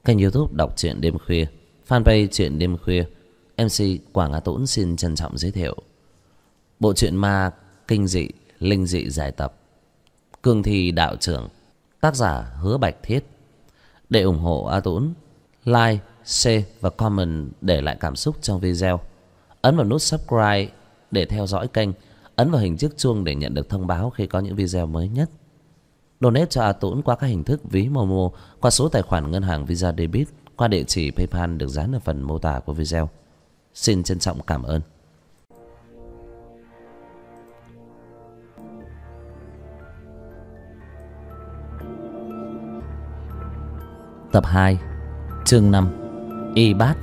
kênh YouTube Đọc truyện đêm khuya, fanpage truyện đêm khuya. MC Quảng Á Tũng xin trân trọng giới thiệu bộ truyện ma kinh dị linh dị giải tập Cương Thi Đạo Trưởng, tác giả Hứa Bạch Thiết. Để ủng hộ A Tũng, like, share và comment để lại cảm xúc trong video. Ấn vào nút subscribe để theo dõi kênh, ấn vào hình chiếc chuông để nhận được thông báo khi có những video mới nhất. Donate cho A Tũng qua các hình thức ví Momo, qua số tài khoản ngân hàng Visa Debit, qua địa chỉ PayPal được dán ở phần mô tả của video. Xin trân trọng cảm ơn. Tập 2, chương 5, Y Bát.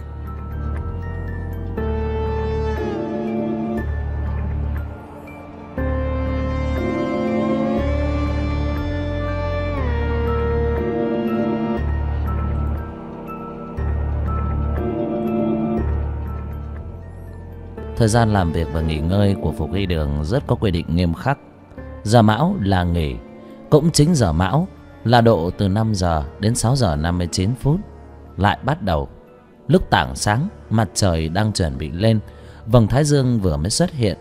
Thời gian làm việc và nghỉ ngơi của Phục Y Đường rất có quy định nghiêm khắc. Giờ mão là nghỉ, cũng chính giờ mão là độ từ 5 giờ đến 6 giờ 59 phút lại bắt đầu. Lúc tảng sáng, mặt trời đang chuẩn bị lên, vầng thái dương vừa mới xuất hiện.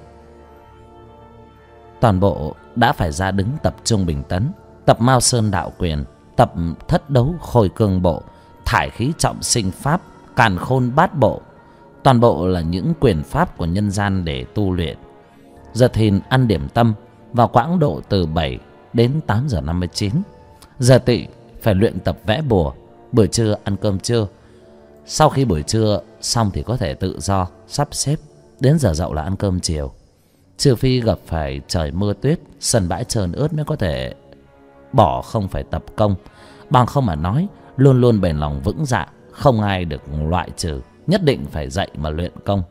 Toàn bộ đã phải ra đứng tập trung bình tấn, tập Mao Sơn Đạo Quyền, tập Thất Đấu Khôi Cương Bộ, Thải Khí Trọng Sinh Pháp, Càn Khôn Bát Bộ. Toàn bộ là những quyền pháp của nhân gian để tu luyện. Giờ thìn ăn điểm tâm vào quãng độ từ 7 đến 8 giờ 59. Giờ tỵ phải luyện tập vẽ bùa. Buổi trưa ăn cơm trưa. Sau khi buổi trưa xong thì có thể tự do sắp xếp. Đến giờ dậu là ăn cơm chiều. Trừ phi gặp phải trời mưa tuyết, sân bãi trơn ướt mới có thể bỏ không phải tập công. Bằng không mà nói, luôn luôn bền lòng vững dạ, không ai được loại trừ, nhất định phải dậy mà luyện công.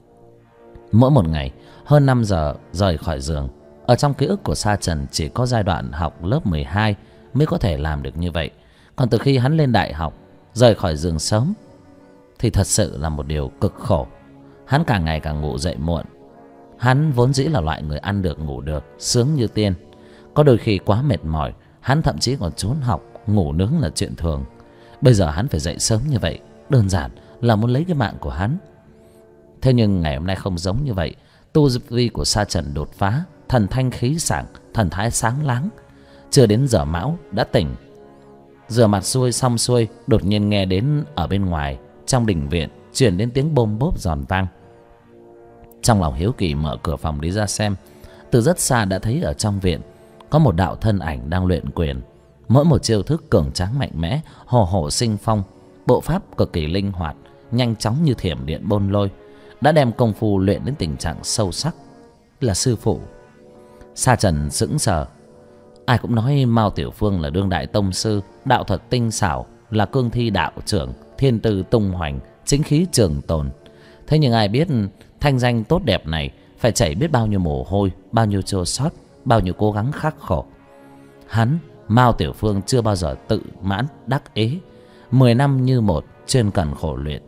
Mỗi một ngày hơn 5 giờ rời khỏi giường. Ở trong ký ức của Sa Trần chỉ có giai đoạn học lớp 12 mới có thể làm được như vậy. Còn từ khi hắn lên đại học, rời khỏi giường sớm thì thật sự là một điều cực khổ. Hắn càng ngày càng ngủ dậy muộn. Hắn vốn dĩ là loại người ăn được ngủ được, sướng như tiên. Có đôi khi quá mệt mỏi, hắn thậm chí còn trốn học, ngủ nướng là chuyện thường. Bây giờ hắn phải dậy sớm như vậy, đơn giản là muốn lấy cái mạng của hắn. Thế nhưng ngày hôm nay không giống như vậy. Tu vi của Sa Trần đột phá, thần thanh khí sảng, thần thái sáng láng. Chưa đến giờ mão đã tỉnh. Rửa mặt xong xuôi, đột nhiên nghe đến ở bên ngoài trong đình viện truyền đến tiếng bôm bốp giòn vang. Trong lòng hiếu kỳ mở cửa phòng đi ra xem. Từ rất xa đã thấy ở trong viện có một đạo thân ảnh đang luyện quyền. Mỗi một chiêu thức cường tráng mạnh mẽ, hồ hổ sinh phong, bộ pháp cực kỳ linh hoạt, nhanh chóng như thiểm điện bôn lôi, đã đem công phu luyện đến tình trạng sâu sắc. Là sư phụ. Sa Trần sững sờ. Ai cũng nói Mao Tiểu Phương là đương đại tông sư, đạo thuật tinh xảo, là cương thi đạo trưởng, thiên tư tung hoành, chính khí trường tồn. Thế nhưng ai biết thanh danh tốt đẹp này phải chảy biết bao nhiêu mồ hôi, bao nhiêu chua xót, bao nhiêu cố gắng khắc khổ. Hắn, Mao Tiểu Phương, chưa bao giờ tự mãn đắc ý. 10 năm như một chuyên cần khổ luyện.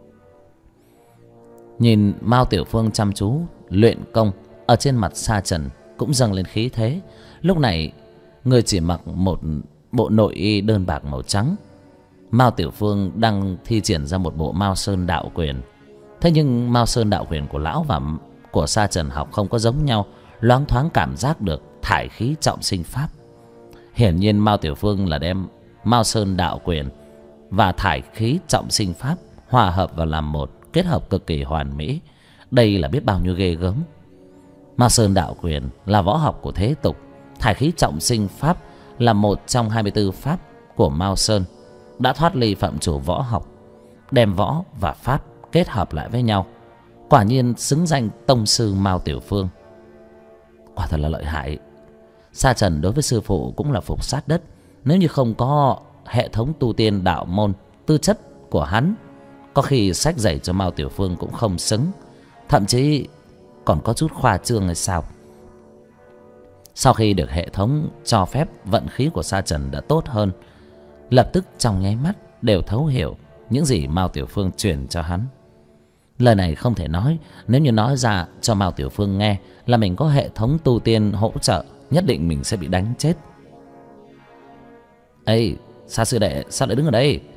Nhìn Mao Tiểu Phương chăm chú luyện công, ở trên mặt Sa Trần cũng dâng lên khí thế. Lúc này người chỉ mặc một bộ nội y đơn bạc màu trắng. Mao Tiểu Phương đang thi triển ra một bộ Mao Sơn Đạo Quyền. Thế nhưng Mao Sơn Đạo Quyền của lão và của Sa Trần học không có giống nhau. Loáng thoáng cảm giác được thải khí trọng sinh pháp. Hiển nhiên Mao Tiểu Phương là đem Mao Sơn Đạo Quyền và thải khí trọng sinh pháp hòa hợp vào làm một, kết hợp cực kỳ hoàn mỹ. Đây là biết bao nhiêu ghê gớm. Mao Sơn Đạo Quyền là võ học của thế tục. Thải khí trọng sinh pháp là một trong 24 pháp của Mao Sơn, đã thoát ly phạm chủ võ học, đem võ và pháp kết hợp lại với nhau. Quả nhiên xứng danh tông sư Mao Tiểu Phương. Quả thật là lợi hại. Sa Trần đối với sư phụ cũng là phục sát đất. Nếu như không có hệ thống tu tiên đạo môn, tư chất của hắn, có khi sách dạy cho Mao Tiểu Phương cũng không xứng, thậm chí còn có chút khoa trương hay sao. Sau khi được hệ thống cho phép, vận khí của Sa Trần đã tốt hơn. Lập tức trong nháy mắt đều thấu hiểu những gì Mao Tiểu Phương truyền cho hắn. Lời này không thể nói. Nếu như nói ra cho Mao Tiểu Phương nghe là mình có hệ thống tu tiên hỗ trợ, nhất định mình sẽ bị đánh chết. Ê, Sa sư đệ, sao lại đứng ở đây?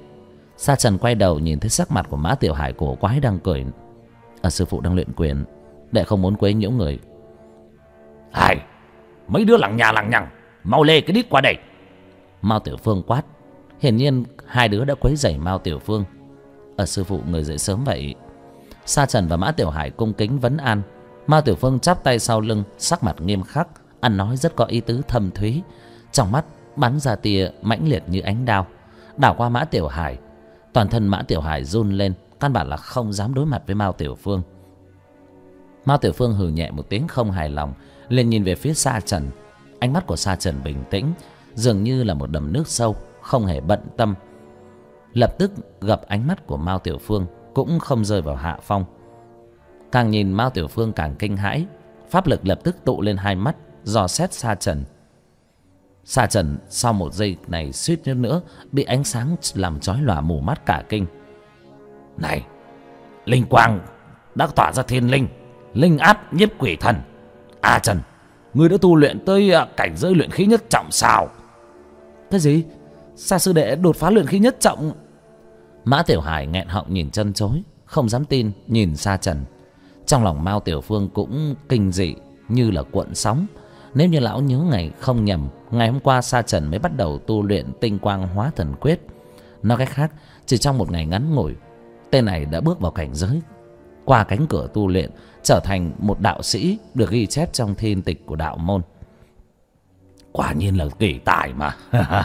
Sa Trần quay đầu nhìn thấy sắc mặt của Mã Tiểu Hải cổ quái đang cười. Sư phụ đang luyện quyền, đệ không muốn quấy nhiễu người. Hai, mấy đứa lằng nhà lằng nhằng, mau lê cái đít qua đây. Mao Tiểu Phương quát. Hiển nhiên hai đứa đã quấy rầy Mao Tiểu Phương. Sư phụ người dậy sớm vậy. Sa Trần và Mã Tiểu Hải cung kính vấn an. Mao Tiểu Phương chắp tay sau lưng, sắc mặt nghiêm khắc, ăn nói rất có ý tứ thâm thúy, trong mắt bắn ra tia mãnh liệt như ánh đao. Đảo qua Mã Tiểu Hải, toàn thân Mã Tiểu Hải run lên, căn bản là không dám đối mặt với Mao Tiểu Phương. Mao Tiểu Phương hừ nhẹ một tiếng không hài lòng, liền nhìn về phía Sa Trần. Ánh mắt của Sa Trần bình tĩnh, dường như là một đầm nước sâu, không hề bận tâm. Lập tức gặp ánh mắt của Mao Tiểu Phương cũng không rơi vào hạ phong. Càng nhìn Mao Tiểu Phương càng kinh hãi, pháp lực lập tức tụ lên hai mắt, dò xét Sa Trần. Sa Trần sau một giây này suýt nữa bị ánh sáng làm chói lòa mù mắt cả kinh. Này, linh quang đã tỏa ra thiên linh, linh áp nhiếp quỷ thần. Trần, ngươi đã tu luyện tới cảnh giới luyện khí nhất trọng sao? Cái gì? Sa sư đệ đột phá luyện khí nhất trọng? Mã Tiểu Hải nghẹn họng nhìn chân chối, không dám tin nhìn Sa Trần. Trong lòng Mao Tiểu Phương cũng kinh dị như là cuộn sóng. Nếu như lão nhớ ngày không nhầm, ngày hôm qua Sa Trần mới bắt đầu tu luyện tinh quang hóa thần quyết. Nói cách khác, chỉ trong một ngày ngắn ngủi, tên này đã bước vào cảnh giới, qua cánh cửa tu luyện, trở thành một đạo sĩ được ghi chép trong thiên tịch của đạo môn. Quả nhiên là kỳ tài mà.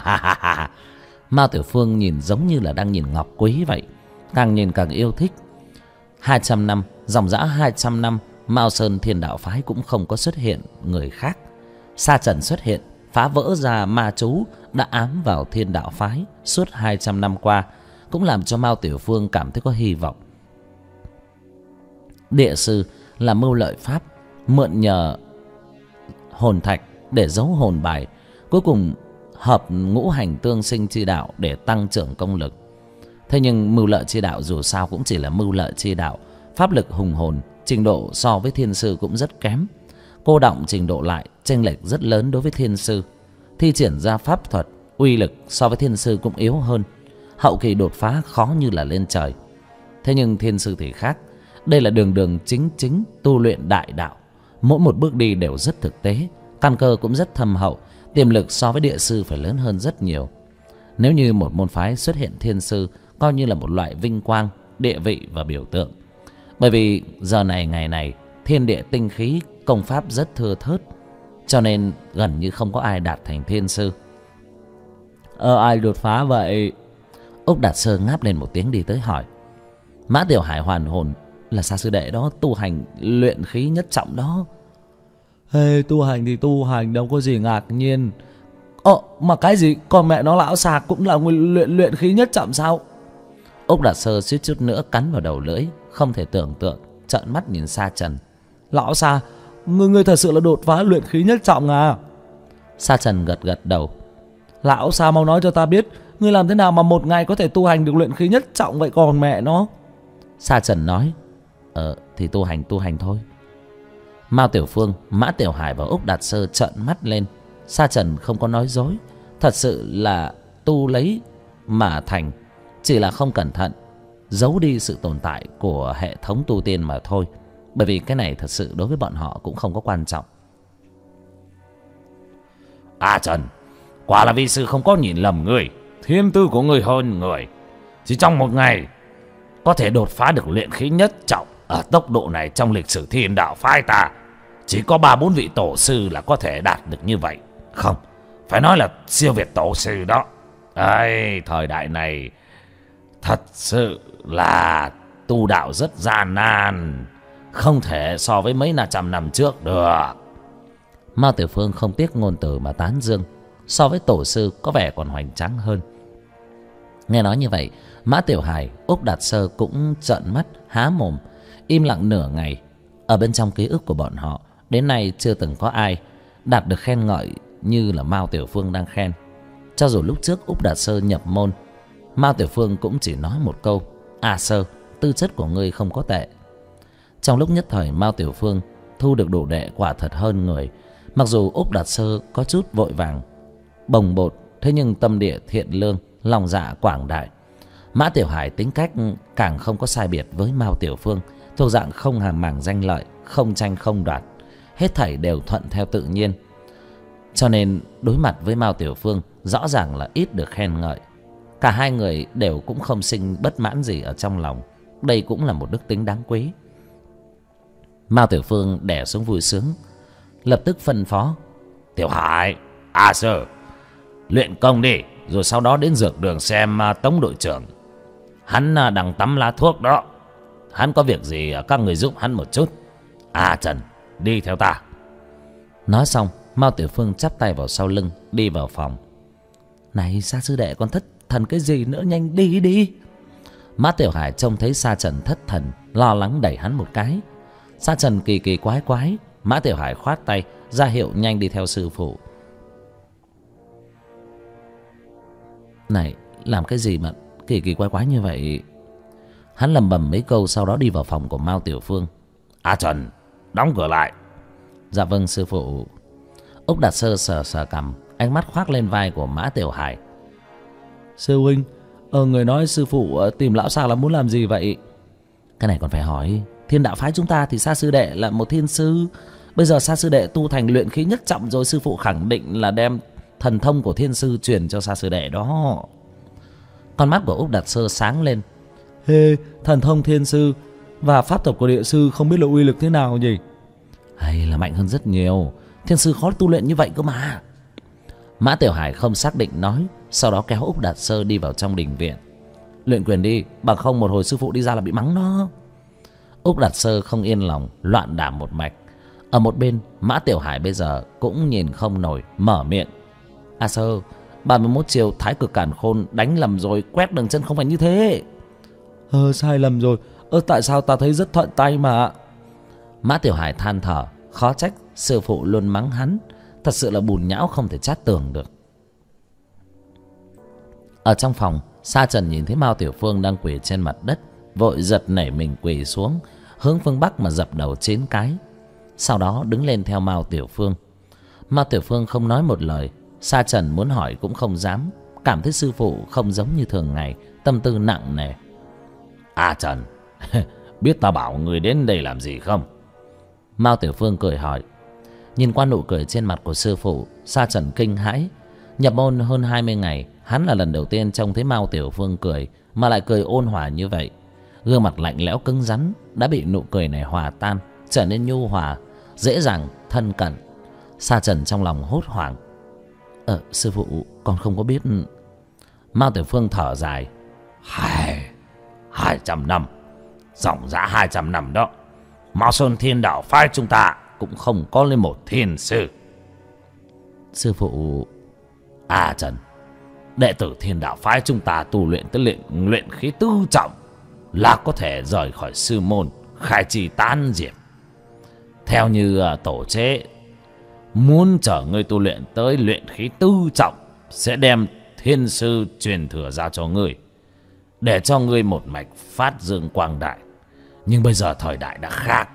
Mao Tiểu Phương nhìn giống như là đang nhìn ngọc quý vậy, càng nhìn càng yêu thích. 200 năm, dòng dã 200 năm, Mao Sơn Thiên Đạo Phái cũng không có xuất hiện người khác. Sa Trần xuất hiện, phá vỡ ra ma chú đã ám vào Thiên Đạo Phái suốt 200 năm qua, cũng làm cho Mao Tiểu Phương cảm thấy có hy vọng. Địa sư là mưu lợi pháp, mượn nhờ hồn thạch để giấu hồn bài, cuối cùng hợp ngũ hành tương sinh chi đạo để tăng trưởng công lực. Thế nhưng mưu lợi chi đạo dù sao cũng chỉ là mưu lợi chi đạo, pháp lực hùng hồn, trình độ so với thiên sư cũng rất kém. Cô đọng trình độ lại, chênh lệch rất lớn đối với thiên sư. Thi triển ra pháp thuật, uy lực so với thiên sư cũng yếu hơn. Hậu kỳ đột phá khó như là lên trời. Thế nhưng thiên sư thì khác, đây là đường đường chính chính tu luyện đại đạo. Mỗi một bước đi đều rất thực tế, căn cơ cũng rất thâm hậu, tiềm lực so với địa sư phải lớn hơn rất nhiều. Nếu như một môn phái xuất hiện thiên sư, coi như là một loại vinh quang, địa vị và biểu tượng. Bởi vì giờ này ngày này, thiên địa tinh khí, công pháp rất thưa thớt, cho nên gần như không có ai đạt thành thiên sư. Ai đột phá vậy? Úc Đạt Sơ ngáp lên một tiếng đi tới hỏi. Mã Tiểu Hải hoàn hồn, là Sa sư đệ đó, tu hành luyện khí nhất trọng đó. Tu hành thì tu hành, đâu có gì ngạc nhiên. Mà cái gì, con mẹ nó lão Sa cũng là luyện khí nhất trọng sao? Úc Đạt Sơ suýt chút nữa cắn vào đầu lưỡi, không thể tưởng tượng, trợn mắt nhìn Sa Trần. Lão Sa, ngươi thật sự là đột phá luyện khí nhất trọng à? Sa Trần gật gật đầu. Lão Sa mau nói cho ta biết, ngươi làm thế nào mà một ngày có thể tu hành được luyện khí nhất trọng vậy còn mẹ nó? Sa Trần nói, thì tu hành thôi. Mao Tiểu Phương, Mã Tiểu Hải và Úc Đạt Sơ trợn mắt lên. Sa Trần không có nói dối, thật sự là tu lấy mà thành, chỉ là không cẩn thận giấu đi sự tồn tại của hệ thống tu tiên mà thôi. Bởi vì cái này thật sự đối với bọn họ cũng không có quan trọng. Trần, quả là vi sư không có nhìn lầm người. Thiên tư của người hơn người, chỉ trong một ngày có thể đột phá được luyện khí nhất trọng. Ở tốc độ này trong lịch sử Thiên Đạo Phái ta chỉ có 3-4 vị tổ sư là có thể đạt được như vậy. Không, phải nói là siêu việt tổ sư đó. Thời đại này thật sự là tu đạo rất gian nan, không thể so với mấy trăm năm trước được. Mao Tiểu Phương không tiếc ngôn từ mà tán dương, so với tổ sư có vẻ còn hoành tráng hơn. Nghe nói như vậy, Mã Tiểu Hải, Úc Đạt Sơ cũng trợn mắt há mồm, im lặng nửa ngày. Ở bên trong ký ức của bọn họ, đến nay chưa từng có ai đạt được khen ngợi như là Mao Tiểu Phương đang khen. Cho dù lúc trước Úc Đạt Sơ nhập môn, Mao Tiểu Phương cũng chỉ nói một câu: Sơ, tư chất của ngươi không có tệ. Trong lúc nhất thời, Mao Tiểu Phương thu được đồ đệ quả thật hơn người. Mặc dù Úc Đạt Sơ có chút vội vàng, bồng bột, thế nhưng tâm địa thiện lương, lòng dạ quảng đại. Mã Tiểu Hải tính cách càng không có sai biệt với Mao Tiểu Phương, thuộc dạng không hàm màng danh lợi, không tranh không đoạt, hết thảy đều thuận theo tự nhiên. Cho nên đối mặt với Mao Tiểu Phương rõ ràng là ít được khen ngợi. Cả hai người đều cũng không sinh bất mãn gì ở trong lòng. Đây cũng là một đức tính đáng quý. Mao Tiểu Phương đẻ xuống vui sướng, lập tức phân phó: Tiểu Hải, Sơ, luyện công đi, rồi sau đó đến dược đường xem Tống đội trưởng. Hắn đang tắm lá thuốc đó. Hắn có việc gì các người giúp hắn một chút. Trần, đi theo ta. Nói xong, Mao Tiểu Phương chắp tay vào sau lưng, đi vào phòng. Này Sa sư đệ, còn thất thần cái gì nữa, nhanh đi đi. Mã Tiểu Hải trông thấy Sa Trần thất thần, lo lắng đẩy hắn một cái. Sa Trần kỳ kỳ quái quái. Mã Tiểu Hải khoát tay ra hiệu nhanh đi theo sư phụ. Này, làm cái gì mà kỳ kỳ quái quái như vậy? Hắn lẩm bẩm mấy câu, sau đó đi vào phòng của Mao Tiểu Phương. Trần, đóng cửa lại. Dạ vâng sư phụ. Úc Đạt Sơ sờ sờ cằm, ánh mắt khoác lên vai của Mã Tiểu Hải. Sư huynh, người nói sư phụ tìm lão Sa là muốn làm gì vậy? Cái này còn phải hỏi. Thiên đạo phái chúng ta thì Sa sư đệ là một thiên sư. Bây giờ Sa sư đệ tu thành luyện khí nhất trọng rồi, sư phụ khẳng định là đem thần thông của thiên sư truyền cho Sa sư đệ đó. Con mắt của Úc Đạt Sơ sáng lên. Thần thông thiên sư và pháp thuật của địa sư không biết là uy lực thế nào nhỉ? Hay là mạnh hơn rất nhiều. Thiên sư khó tu luyện như vậy cơ mà. Mã Tiểu Hải không xác định nói, sau đó kéo Úc Đạt Sơ đi vào trong đình viện. Luyện quyền đi, bằng không một hồi sư phụ đi ra là bị mắng đó. Úc Đạt Sơ không yên lòng, loạn đả một mạch. Ở một bên, Mã Tiểu Hải bây giờ cũng nhìn không nổi, mở miệng. Sơ, 31 chiều thái cực càn khôn đánh lầm rồi, quét đường chân không phải như thế. Sai lầm rồi. Tại sao ta thấy rất thuận tay mà. Mã Tiểu Hải than thở, khó trách sư phụ luôn mắng hắn. Thật sự là bùn nhão không thể chát tường được. Ở trong phòng, Sa Trần nhìn thấy Mao Tiểu Phương đang quỳ trên mặt đất, vội giật nảy mình quỳ xuống, hướng phương Bắc mà dập đầu 9 cái. Sau đó đứng lên theo Mao Tiểu Phương. Mao Tiểu Phương không nói một lời. Sa Trần muốn hỏi cũng không dám, cảm thấy sư phụ không giống như thường ngày, tâm tư nặng nề. Trần, biết ta bảo người đến đây làm gì không? Mao Tiểu Phương cười hỏi. Nhìn qua nụ cười trên mặt của sư phụ, Sa Trần kinh hãi. Nhập môn hơn 20 ngày, hắn là lần đầu tiên trông thấy Mao Tiểu Phương cười, mà lại cười ôn hòa như vậy. Gương mặt lạnh lẽo cứng rắn đã bị nụ cười này hòa tan, trở nên nhu hòa, dễ dàng thân cận. Sa Trần trong lòng hốt hoảng. Sư phụ, con không có biết. Mao Tiểu Phương thở dài. 200 năm, dòng dã 200 năm đó, Mao Sơn Thiên Đạo phái chúng ta cũng không có lên một thiên sư. Sư phụ. Trần, đệ tử Thiên Đạo phái chúng ta tu luyện tới luyện khí tứ trọng là có thể rời khỏi sư môn, khai trì tan diệt. Theo như tổ chế, muốn chở ngươi tu luyện tới luyện khí tứ trọng sẽ đem thiên sư truyền thừa ra cho ngươi, để cho ngươi một mạch phát dương quang đại. Nhưng bây giờ thời đại đã khác,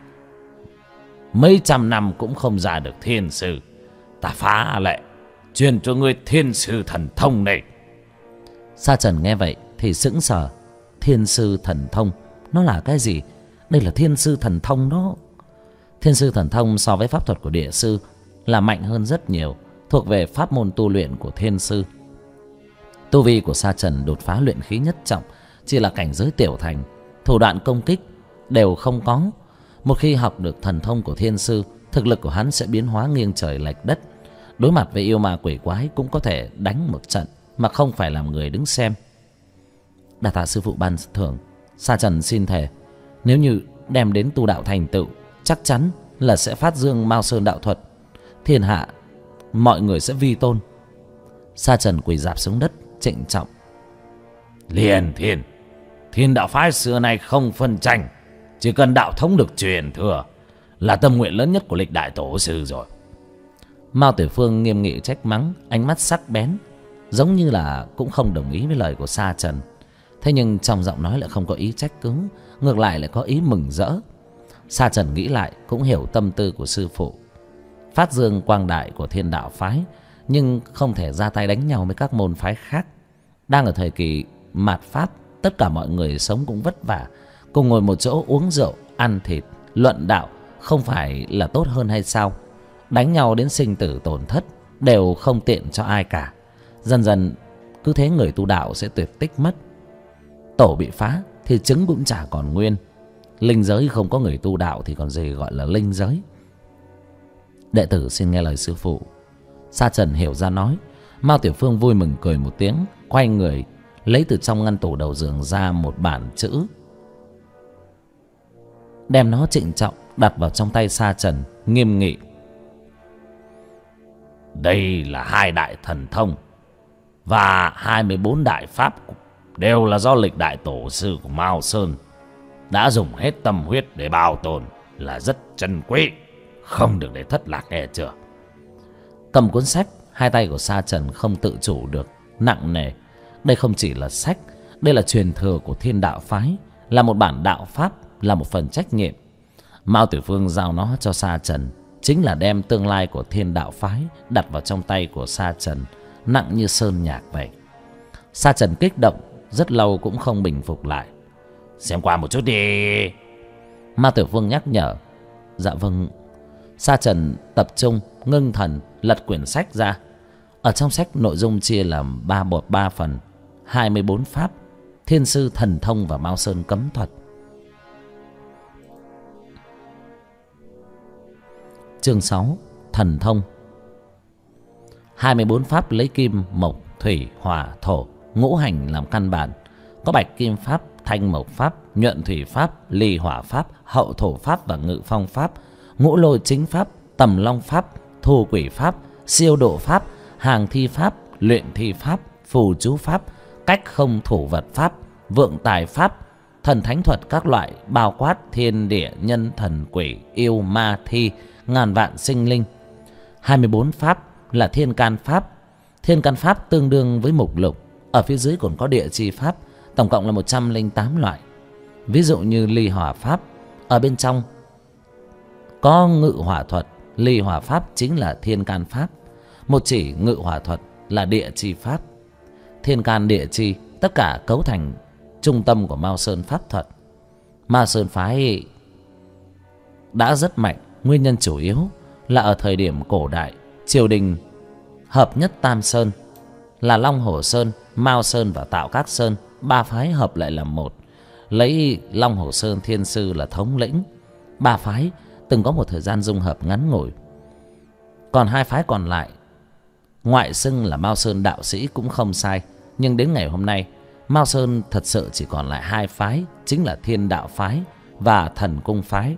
mấy trăm năm cũng không ra được thiên sư. Ta phá lệ truyền cho ngươi thiên sư thần thông này. Sa Trần nghe vậy thì sững sờ. Thiên sư thần thông, nó là cái gì? Đây là thiên sư thần thông đó. Thiên sư thần thông so với pháp thuật của địa sư là mạnh hơn rất nhiều, thuộc về pháp môn tu luyện của thiên sư. Tu vi của Sa Trần đột phá luyện khí nhất trọng chỉ là cảnh giới tiểu thành, thủ đoạn công kích đều không có. Một khi học được thần thông của thiên sư, thực lực của hắn sẽ biến hóa nghiêng trời lệch đất. Đối mặt với yêu ma quỷ quái cũng có thể đánh một trận mà không phải làm người đứng xem. Đa tạ sư phụ ban thưởng. Sa Trần xin thề, nếu như đem đến tu đạo thành tựu, chắc chắn là sẽ phát dương Mao Sơn đạo thuật, thiên hạ mọi người sẽ vi tôn. Sa Trần quỳ rạp xuống đất trịnh trọng. Liền Thiên Đạo phái xưa nay không phân tranh, chỉ cần đạo thống được truyền thừa là tâm nguyện lớn nhất của lịch đại tổ sư rồi. Mao Tiểu Phương nghiêm nghị trách mắng, ánh mắt sắc bén, giống như là cũng không đồng ý với lời của Sa Trần. Thế nhưng trong giọng nói lại không có ý trách cứ, ngược lại lại có ý mừng rỡ. Sa Trần nghĩ lại cũng hiểu tâm tư của sư phụ. Phát dương quang đại của Thiên Đạo phái, nhưng không thể ra tay đánh nhau với các môn phái khác. Đang ở thời kỳ mạt Pháp, tất cả mọi người sống cũng vất vả, cùng ngồi một chỗ uống rượu, ăn thịt, luận đạo không phải là tốt hơn hay sao? Đánh nhau đến sinh tử tổn thất đều không tiện cho ai cả. Dần dần cứ thế người tu đạo sẽ tuyệt tích mất. Tổ bị phá thì trứng cũng chả còn nguyên. Linh giới không có người tu đạo thì còn gì gọi là linh giới. Đệ tử xin nghe lời sư phụ. Sa Trần hiểu ra nói. Mao Tiểu Phương vui mừng cười một tiếng, quay người lấy từ trong ngăn tủ đầu giường ra một bản chữ, đem nó trịnh trọng đặt vào trong tay Sa Trần, nghiêm nghị: đây là 2 đại thần thông và 24 đại pháp, đều là do lịch đại tổ sư của Mao Sơn đã dùng hết tâm huyết để bảo tồn, là rất trân quý, không được để thất lạc, nghe chưa? Cầm cuốn sách, hai tay của Sa Trần không tự chủ được nặng nề. Đây không chỉ là sách, đây là truyền thừa của Thiên Đạo phái, là một bản đạo pháp, là một phần trách nhiệm. Mao Tiểu Phương giao nó cho Sa Trần chính là đem tương lai của Thiên Đạo phái đặt vào trong tay của Sa Trần, nặng như sơn nhạc vậy. Sa Trần kích động rất lâu cũng không bình phục lại. Xem qua một chút đi. Mao Tiểu Phương nhắc nhở. Dạ vâng. Sa Trần tập trung ngưng thần lật quyển sách ra. Ở trong sách nội dung chia làm 3 phần: 24 pháp, Thiên Sư thần thông và Mao Sơn cấm thuật. Chương 6: Thần thông. 24 pháp lấy kim, mộc, thủy, hỏa, thổ, ngũ hành làm căn bản. Có bạch kim pháp, thanh mộc pháp, nhuận thủy pháp, ly hỏa pháp, hậu thổ pháp và ngự phong pháp, ngũ lôi chính pháp, tầm long pháp, thu quỷ pháp, siêu độ pháp, hàng thi pháp, luyện thi pháp, phù chú pháp, cách không thủ vật pháp, vượng tài pháp, thần thánh thuật các loại, bao quát thiên địa nhân thần quỷ yêu ma thi, ngàn vạn sinh linh. 24 pháp là thiên can pháp. Thiên can pháp tương đương với mục lục. Ở phía dưới còn có địa chi pháp, tổng cộng là 108 loại. Ví dụ như ly hỏa pháp, ở bên trong có ngự hỏa thuật. Ly hỏa pháp chính là thiên can pháp. Một chỉ ngự hỏa thuật là địa chi pháp. Thiên can địa chi tất cả cấu thành trung tâm của Mao Sơn pháp thuật. Mao Sơn phái đã rất mạnh. Nguyên nhân chủ yếu là ở thời điểm cổ đại, triều đình hợp nhất Tam Sơn là Long Hồ Sơn, Mao Sơn và Tạo Các Sơn. 3 phái hợp lại làm một, lấy Long Hồ Sơn Thiên Sư là thống lĩnh. 3 phái từng có một thời gian dung hợp ngắn ngủi. Còn 2 phái còn lại ngoại xưng là Mao Sơn đạo sĩ cũng không sai. Nhưng đến ngày hôm nay, Mao Sơn thật sự chỉ còn lại 2 phái, chính là Thiên Đạo phái và Thần Cung phái.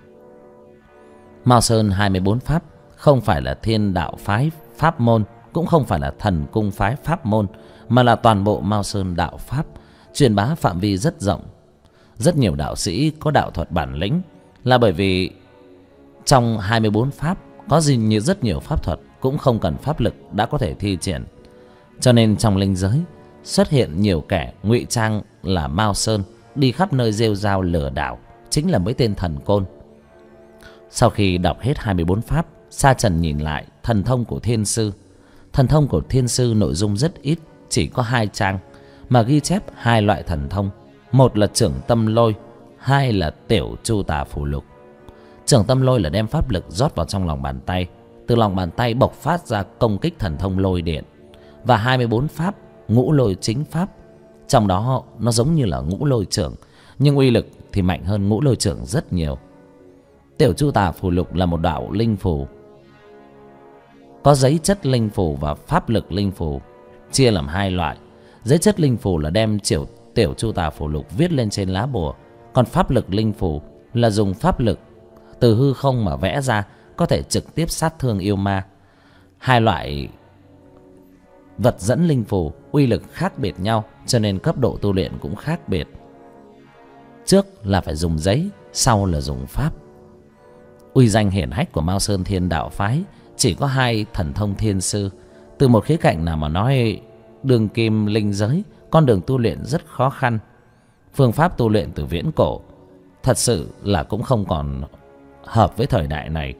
Mao Sơn 24 pháp không phải là Thiên Đạo phái pháp môn, cũng không phải là Thần Cung phái pháp môn, mà là toàn bộ Mao Sơn đạo pháp, truyền bá phạm vi rất rộng. Rất nhiều đạo sĩ có đạo thuật bản lĩnh là bởi vì trong 24 pháp có gì như rất nhiều pháp thuật cũng không cần pháp lực đã có thể thi triển. Cho nên trong linh giới xuất hiện nhiều kẻ ngụy trang là Mao Sơn, đi khắp nơi rêu rao lừa đảo, chính là mấy tên thần côn. Sau khi đọc hết 24 pháp, Sa Trần nhìn lại thần thông của Thiên Sư. Thần thông của Thiên Sư nội dung rất ít, chỉ có 2 trang mà ghi chép 2 loại thần thông. Một là trưởng tâm lôi, 2 là tiểu chu tà phù lục. Trưởng tâm lôi là đem pháp lực rót vào trong lòng bàn tay, từ lòng bàn tay bộc phát ra công kích thần thông lôi điện. Và 24 pháp ngũ lôi chính pháp, trong đó nó giống như là ngũ lôi trưởng, nhưng uy lực thì mạnh hơn ngũ lôi trưởng rất nhiều. Tiểu chu tà phù lục là một đạo linh phù, có giấy chất linh phù và pháp lực linh phù, chia làm 2 loại. Giấy chất linh phù là đem tiểu chu tà phù lục viết lên trên lá bùa, còn pháp lực linh phù là dùng pháp lực từ hư không mà vẽ ra, có thể trực tiếp sát thương yêu ma. 2 loại vật dẫn linh phù uy lực khác biệt nhau, cho nên cấp độ tu luyện cũng khác biệt. Trước là phải dùng giấy, sau là dùng pháp. Uy danh hiển hách của Mao Sơn Thiên Đạo phái chỉ có 2 thần thông Thiên Sư. Từ một khía cạnh nào mà nói, đường kim linh giới, con đường tu luyện rất khó khăn. Phương pháp tu luyện từ viễn cổ thật sự là cũng không còn hợp với thời đại này.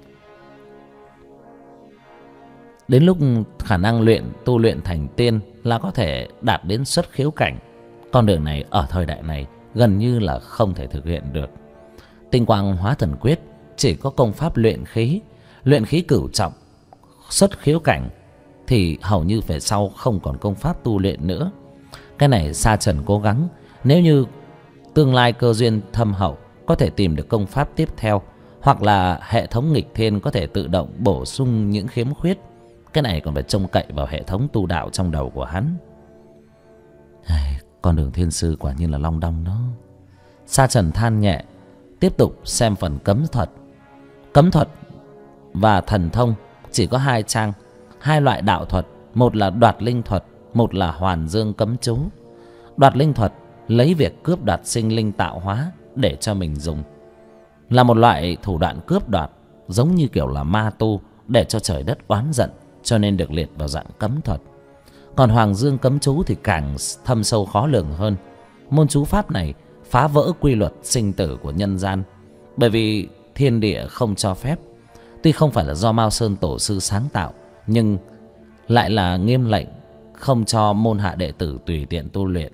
Đến lúc khả năng tu luyện thành tiên là có thể đạt đến xuất khiếu cảnh, Con đường này ở thời đại này gần như là không thể thực hiện được. Tinh quang hóa thần quyết chỉ có công pháp luyện khí cửu trọng, xuất khiếu cảnh, thì hầu như về sau không còn công pháp tu luyện nữa. Cái này Sa Trần cố gắng, nếu như tương lai cơ duyên thâm hậu có thể tìm được công pháp tiếp theo, hoặc là hệ thống nghịch thiên có thể tự động bổ sung những khiếm khuyết, cái này còn phải trông cậy vào hệ thống tu đạo trong đầu của hắn. Con đường thiên sư quả nhiên là long đong đó. Sa Trần than nhẹ, tiếp tục xem phần cấm thuật. Cấm thuật và thần thông chỉ có 2 trang, 2 loại đạo thuật, một là đoạt linh thuật, một là hoàn dương cấm chú. Đoạt linh thuật lấy việc cướp đoạt sinh linh tạo hóa để cho mình dùng, là một loại thủ đoạn cướp đoạt giống như kiểu là ma tu để cho trời đất oán giận, cho nên được liệt vào dạng cấm thuật. Còn hoàng dương cấm chú thì càng thâm sâu khó lường hơn. Môn chú pháp này phá vỡ quy luật sinh tử của nhân gian, bởi vì thiên địa không cho phép. Tuy không phải là do Mao Sơn tổ sư sáng tạo, nhưng lại là nghiêm lệnh không cho môn hạ đệ tử tùy tiện tu luyện.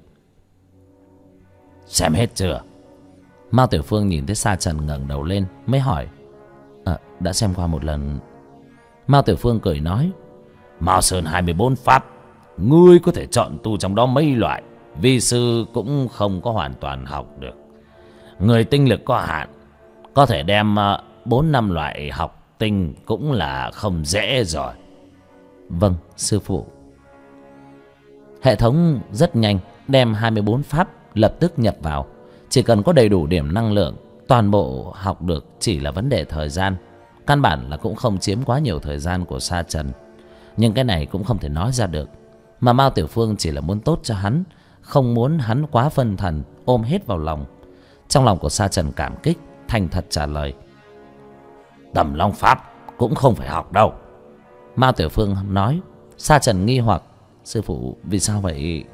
Xem hết chưa? Mao Tiểu Phương nhìn thấy Sa Trần ngẩng đầu lên mới hỏi. Đã xem qua một lần. Mao Tiểu Phương cười nói, Mao Sơn 24 pháp, ngươi có thể chọn tu trong đó mấy loại, vi sư cũng không có hoàn toàn học được. Người tinh lực có hạn, có thể đem 4-5 loại học tinh cũng là không dễ rồi. Vâng, sư phụ. Hệ thống rất nhanh đem 24 pháp lập tức nhập vào. Chỉ cần có đầy đủ điểm năng lượng, toàn bộ học được chỉ là vấn đề thời gian. Căn bản là cũng không chiếm quá nhiều thời gian của Sa Trần. Nhưng cái này cũng không thể nói ra được. Mà Mao Tiểu Phương chỉ là muốn tốt cho hắn, không muốn hắn quá phân thần, ôm hết vào lòng. Trong lòng của Sa Trần cảm kích, thành thật trả lời, Tầm Long pháp cũng không phải học đâu. Mao Tiểu Phương nói. Sa Trần nghi hoặc, sư phụ vì sao vậy?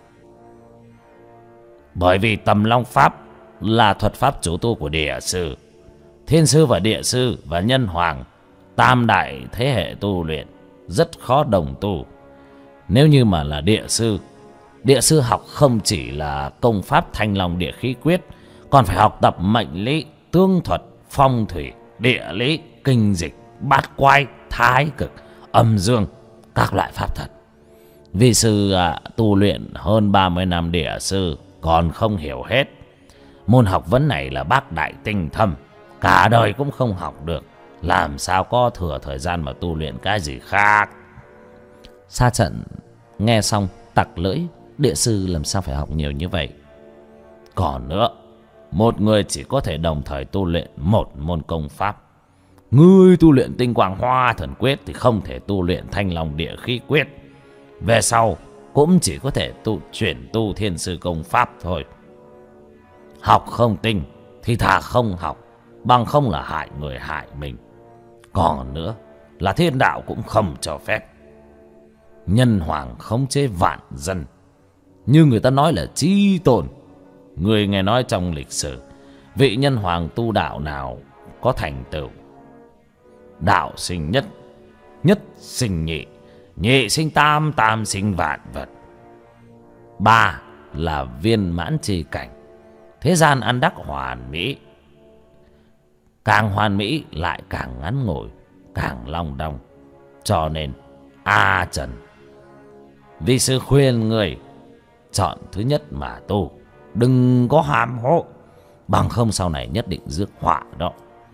Bởi vì Tầm Long pháp là thuật pháp chủ tu của địa sư. Thiên sư và địa sư và nhân hoàng, tam đại thế hệ tu luyện, rất khó đồng tu. Nếu như mà là địa sư học không chỉ là công pháp Thanh Long Địa Khí Quyết, còn phải học tập mệnh lý, tương thuật, phong thủy, địa lý, kinh dịch, bát quái, thái cực, âm dương, các loại pháp thuật. Vi sư tu luyện hơn 30 năm địa sư còn không hiểu hết. Môn học vấn này là bác đại tinh thâm, cả đời cũng không học được, làm sao có thừa thời gian mà tu luyện cái gì khác. Sa Trần nghe xong tặc lưỡi, địa sư làm sao phải học nhiều như vậy? Còn nữa, một người chỉ có thể đồng thời tu luyện một môn công pháp. Ngươi tu luyện tinh quang hoa thần quyết thì không thể tu luyện Thanh Long Địa Khí Quyết. Về sau cũng chỉ có thể chuyển tu thiên sư công pháp thôi. Học không tinh thì thà không học, bằng không là hại người hại mình. Còn nữa là thiên đạo cũng không cho phép. Nhân hoàng khống chế vạn dân, như người ta nói là chí tôn. Người nghe nói trong lịch sử, vị nhân hoàng tu đạo nào có thành tựu? Đạo sinh nhất, nhất sinh nhị, nhị sinh tam, tam sinh vạn vật. 3 là viên mãn chi cảnh. Thế gian ăn đắc hoàn mỹ, càng hoàn mỹ lại càng ngắn ngủi, càng long đong. Cho nên Trần, vi sư khuyên người chọn thứ nhất mà tu, đừng có hàm hộ, bằng không sau này nhất định rước họa đó.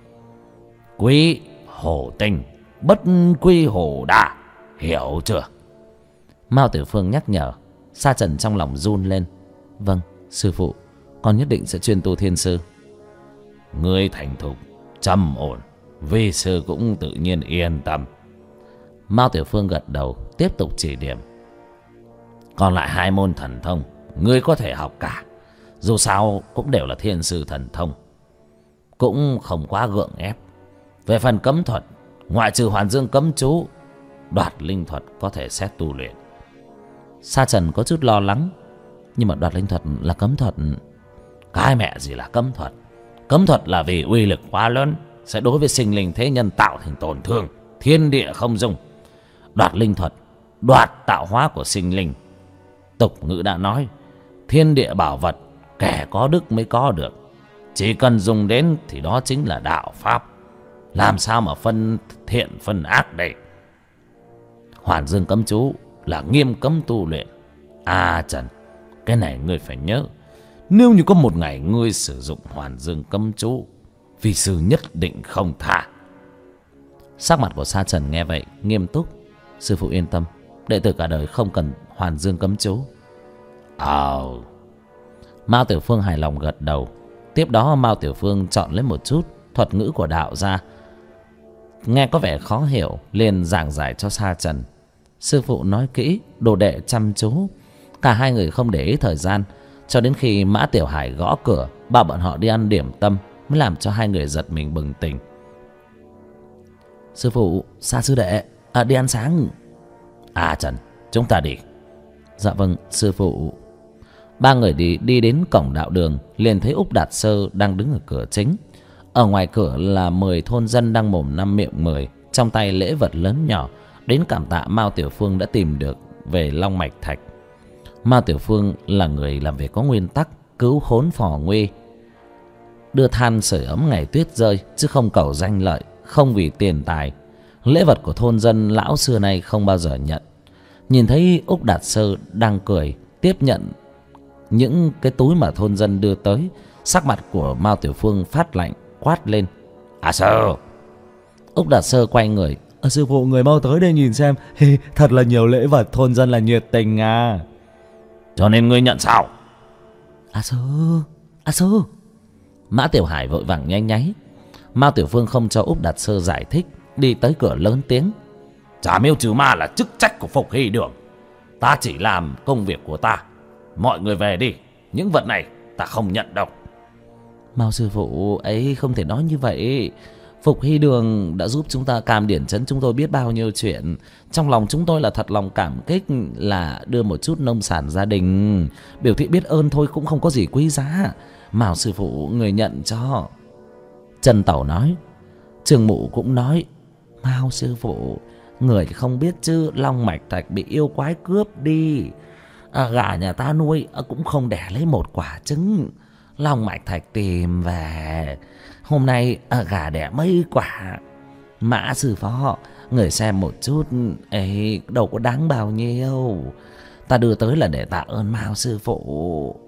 Quý hổ tinh, bất quy hổ đà, hiểu chưa? Mao Tiểu Phương nhắc nhở. Sa Trần trong lòng run lên. Vâng, sư phụ, con nhất định sẽ chuyên tu thiên sư. Ngươi thành thục, trầm ổn, vi sư cũng tự nhiên yên tâm. Mao Tiểu Phương gật đầu, tiếp tục chỉ điểm. Còn lại 2 môn thần thông, ngươi có thể học cả. Dù sao cũng đều là thiên sư thần thông, cũng không quá gượng ép. Về phần cấm thuật, ngoại trừ hoàn dương cấm chú, đoạt linh thuật có thể xét tu luyện. Sa Trần có chút lo lắng. Nhưng mà đoạt linh thuật là cấm thuật. Cái mẹ gì là cấm thuật? Cấm thuật là vì uy lực quá lớn, sẽ đối với sinh linh thế nhân tạo thành tổn thương, thiên địa không dung. Đoạt linh thuật, đoạt tạo hóa của sinh linh. Tục ngữ đã nói, thiên địa bảo vật kẻ có đức mới có được. Chỉ cần dùng đến thì đó chính là đạo pháp. Làm sao mà phân thiện phân ác đây? Hoàn Dương cấm chú là nghiêm cấm tu luyện. À Trần, cái này ngươi phải nhớ. Nếu như có một ngày ngươi sử dụng Hoàn Dương cấm chú, vi sư nhất định không tha. Sắc mặt của Sa Trần nghe vậy nghiêm túc. Sư phụ yên tâm, đệ tử cả đời không cần Hoàn Dương cấm chú. Mao Tiểu Phương hài lòng gật đầu. Tiếp đó Mao Tiểu Phương chọn lấy một chút thuật ngữ của đạo ra, nghe có vẻ khó hiểu, liền giảng giải cho Sa Trần. Sư phụ nói kỹ, đồ đệ chăm chú. Cả hai người không để ý thời gian, cho đến khi Mã Tiểu Hải gõ cửa bảo bọn họ đi ăn điểm tâm mới làm cho hai người giật mình bừng tỉnh. Sư phụ, Sa sư đệ, đi ăn sáng. Trần, chúng ta đi. Dạ vâng sư phụ. Ba người đi đến cổng đạo đường, liền thấy Úc Đạt Sơ đang đứng ở cửa chính. Ở ngoài cửa là 10 thôn dân đang mồm năm miệng mười, trong tay lễ vật lớn nhỏ, đến cảm tạ Mao Tiểu Phương đã tìm được về Long Mạch Thạch. Mao Tiểu Phương là người làm việc có nguyên tắc, cứu khốn phò nguy, đưa than sưởi ấm ngày tuyết rơi, chứ không cầu danh lợi, không vì tiền tài. Lễ vật của thôn dân lão xưa nay không bao giờ nhận. Nhìn thấy Úc Đạt Sơ đang cười tiếp nhận những cái túi mà thôn dân đưa tới, sắc mặt của Mao Tiểu Phương phát lạnh, quát lên: Sơ! Úc Đạt Sơ quay người: Sư phụ, người mau tới đây nhìn xem. Thật là nhiều lễ vật, thôn dân là nhiệt tình à. Cho nên ngươi nhận sao? Sơ! Mã Tiểu Hải vội vàng nhanh nháy. Mao Tiểu Phương không cho Úc Đạt Sơ giải thích, đi tới cửa lớn tiếng: Trả miêu trừ ma là chức trách của Phục Hy Đường, ta chỉ làm công việc của ta. Mọi người về đi, những vật này ta không nhận đâu. Mao sư phụ ấy, không thể nói như vậy. Phục Hy Đường đã giúp chúng ta Cam Điển Trấn chúng tôi biết bao nhiêu chuyện. Trong lòng chúng tôi là thật lòng cảm kích, là đưa một chút nông sản gia đình, biểu thị biết ơn thôi, cũng không có gì quý giá. Mao sư phụ, người nhận cho. Trần Tẩu nói. Trương Mụ cũng nói: Mao sư phụ, người không biết chứ, Long Mạch Thạch bị yêu quái cướp đi. Gà nhà ta nuôi cũng không đẻ lấy một quả trứng. Long Mạch Thạch tìm về, hôm nay gà đẻ mấy quả. Mã sư phó, người xem một chút ấy, đâu có đáng bao nhiêu. Ta đưa tới là để tạ ơn Mao sư phụ.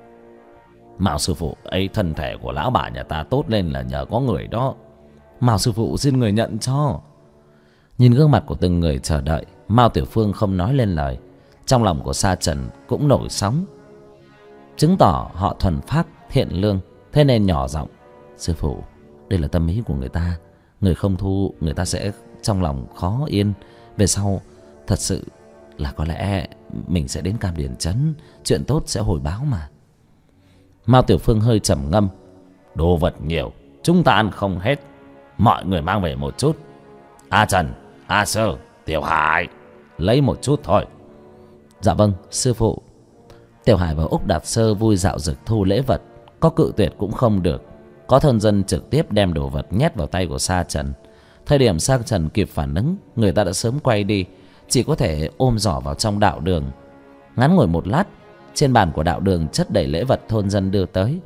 Mao sư phụ ấy, thân thể của lão bà nhà ta tốt lên là nhờ có người đó. Mao sư phụ xin người nhận cho. Nhìn gương mặt của từng người chờ đợi, Mao Tiểu Phương không nói lên lời. Trong lòng của Sa Trần cũng nổi sóng, chứng tỏ họ thuần phác thiện lương, thế nên nhỏ giọng: Sư phụ, đây là tâm ý của người ta, người không thu, người ta sẽ trong lòng khó yên. Về sau thật sự là có lẽ mình sẽ đến Cam Điển Trấn, chuyện tốt sẽ hồi báo mà. Mao Tiểu Phương hơi trầm ngâm: Đồ vật nhiều, chúng ta ăn không hết, mọi người mang về một chút. Trần, Sơ, Tiểu Hải, lấy một chút thôi. Dạ vâng sư phụ. Tiểu Hải và Úc Đạt Sơ vui dạo dực thu lễ vật, có cự tuyệt cũng không được. Có thôn dân trực tiếp đem đồ vật nhét vào tay của Sa Trần. Thời điểm Sa Trần kịp phản ứng, người ta đã sớm quay đi, chỉ có thể ôm giỏ vào trong đạo đường. Ngắn ngồi một lát, trên bàn của đạo đường chất đầy lễ vật thôn dân đưa tới.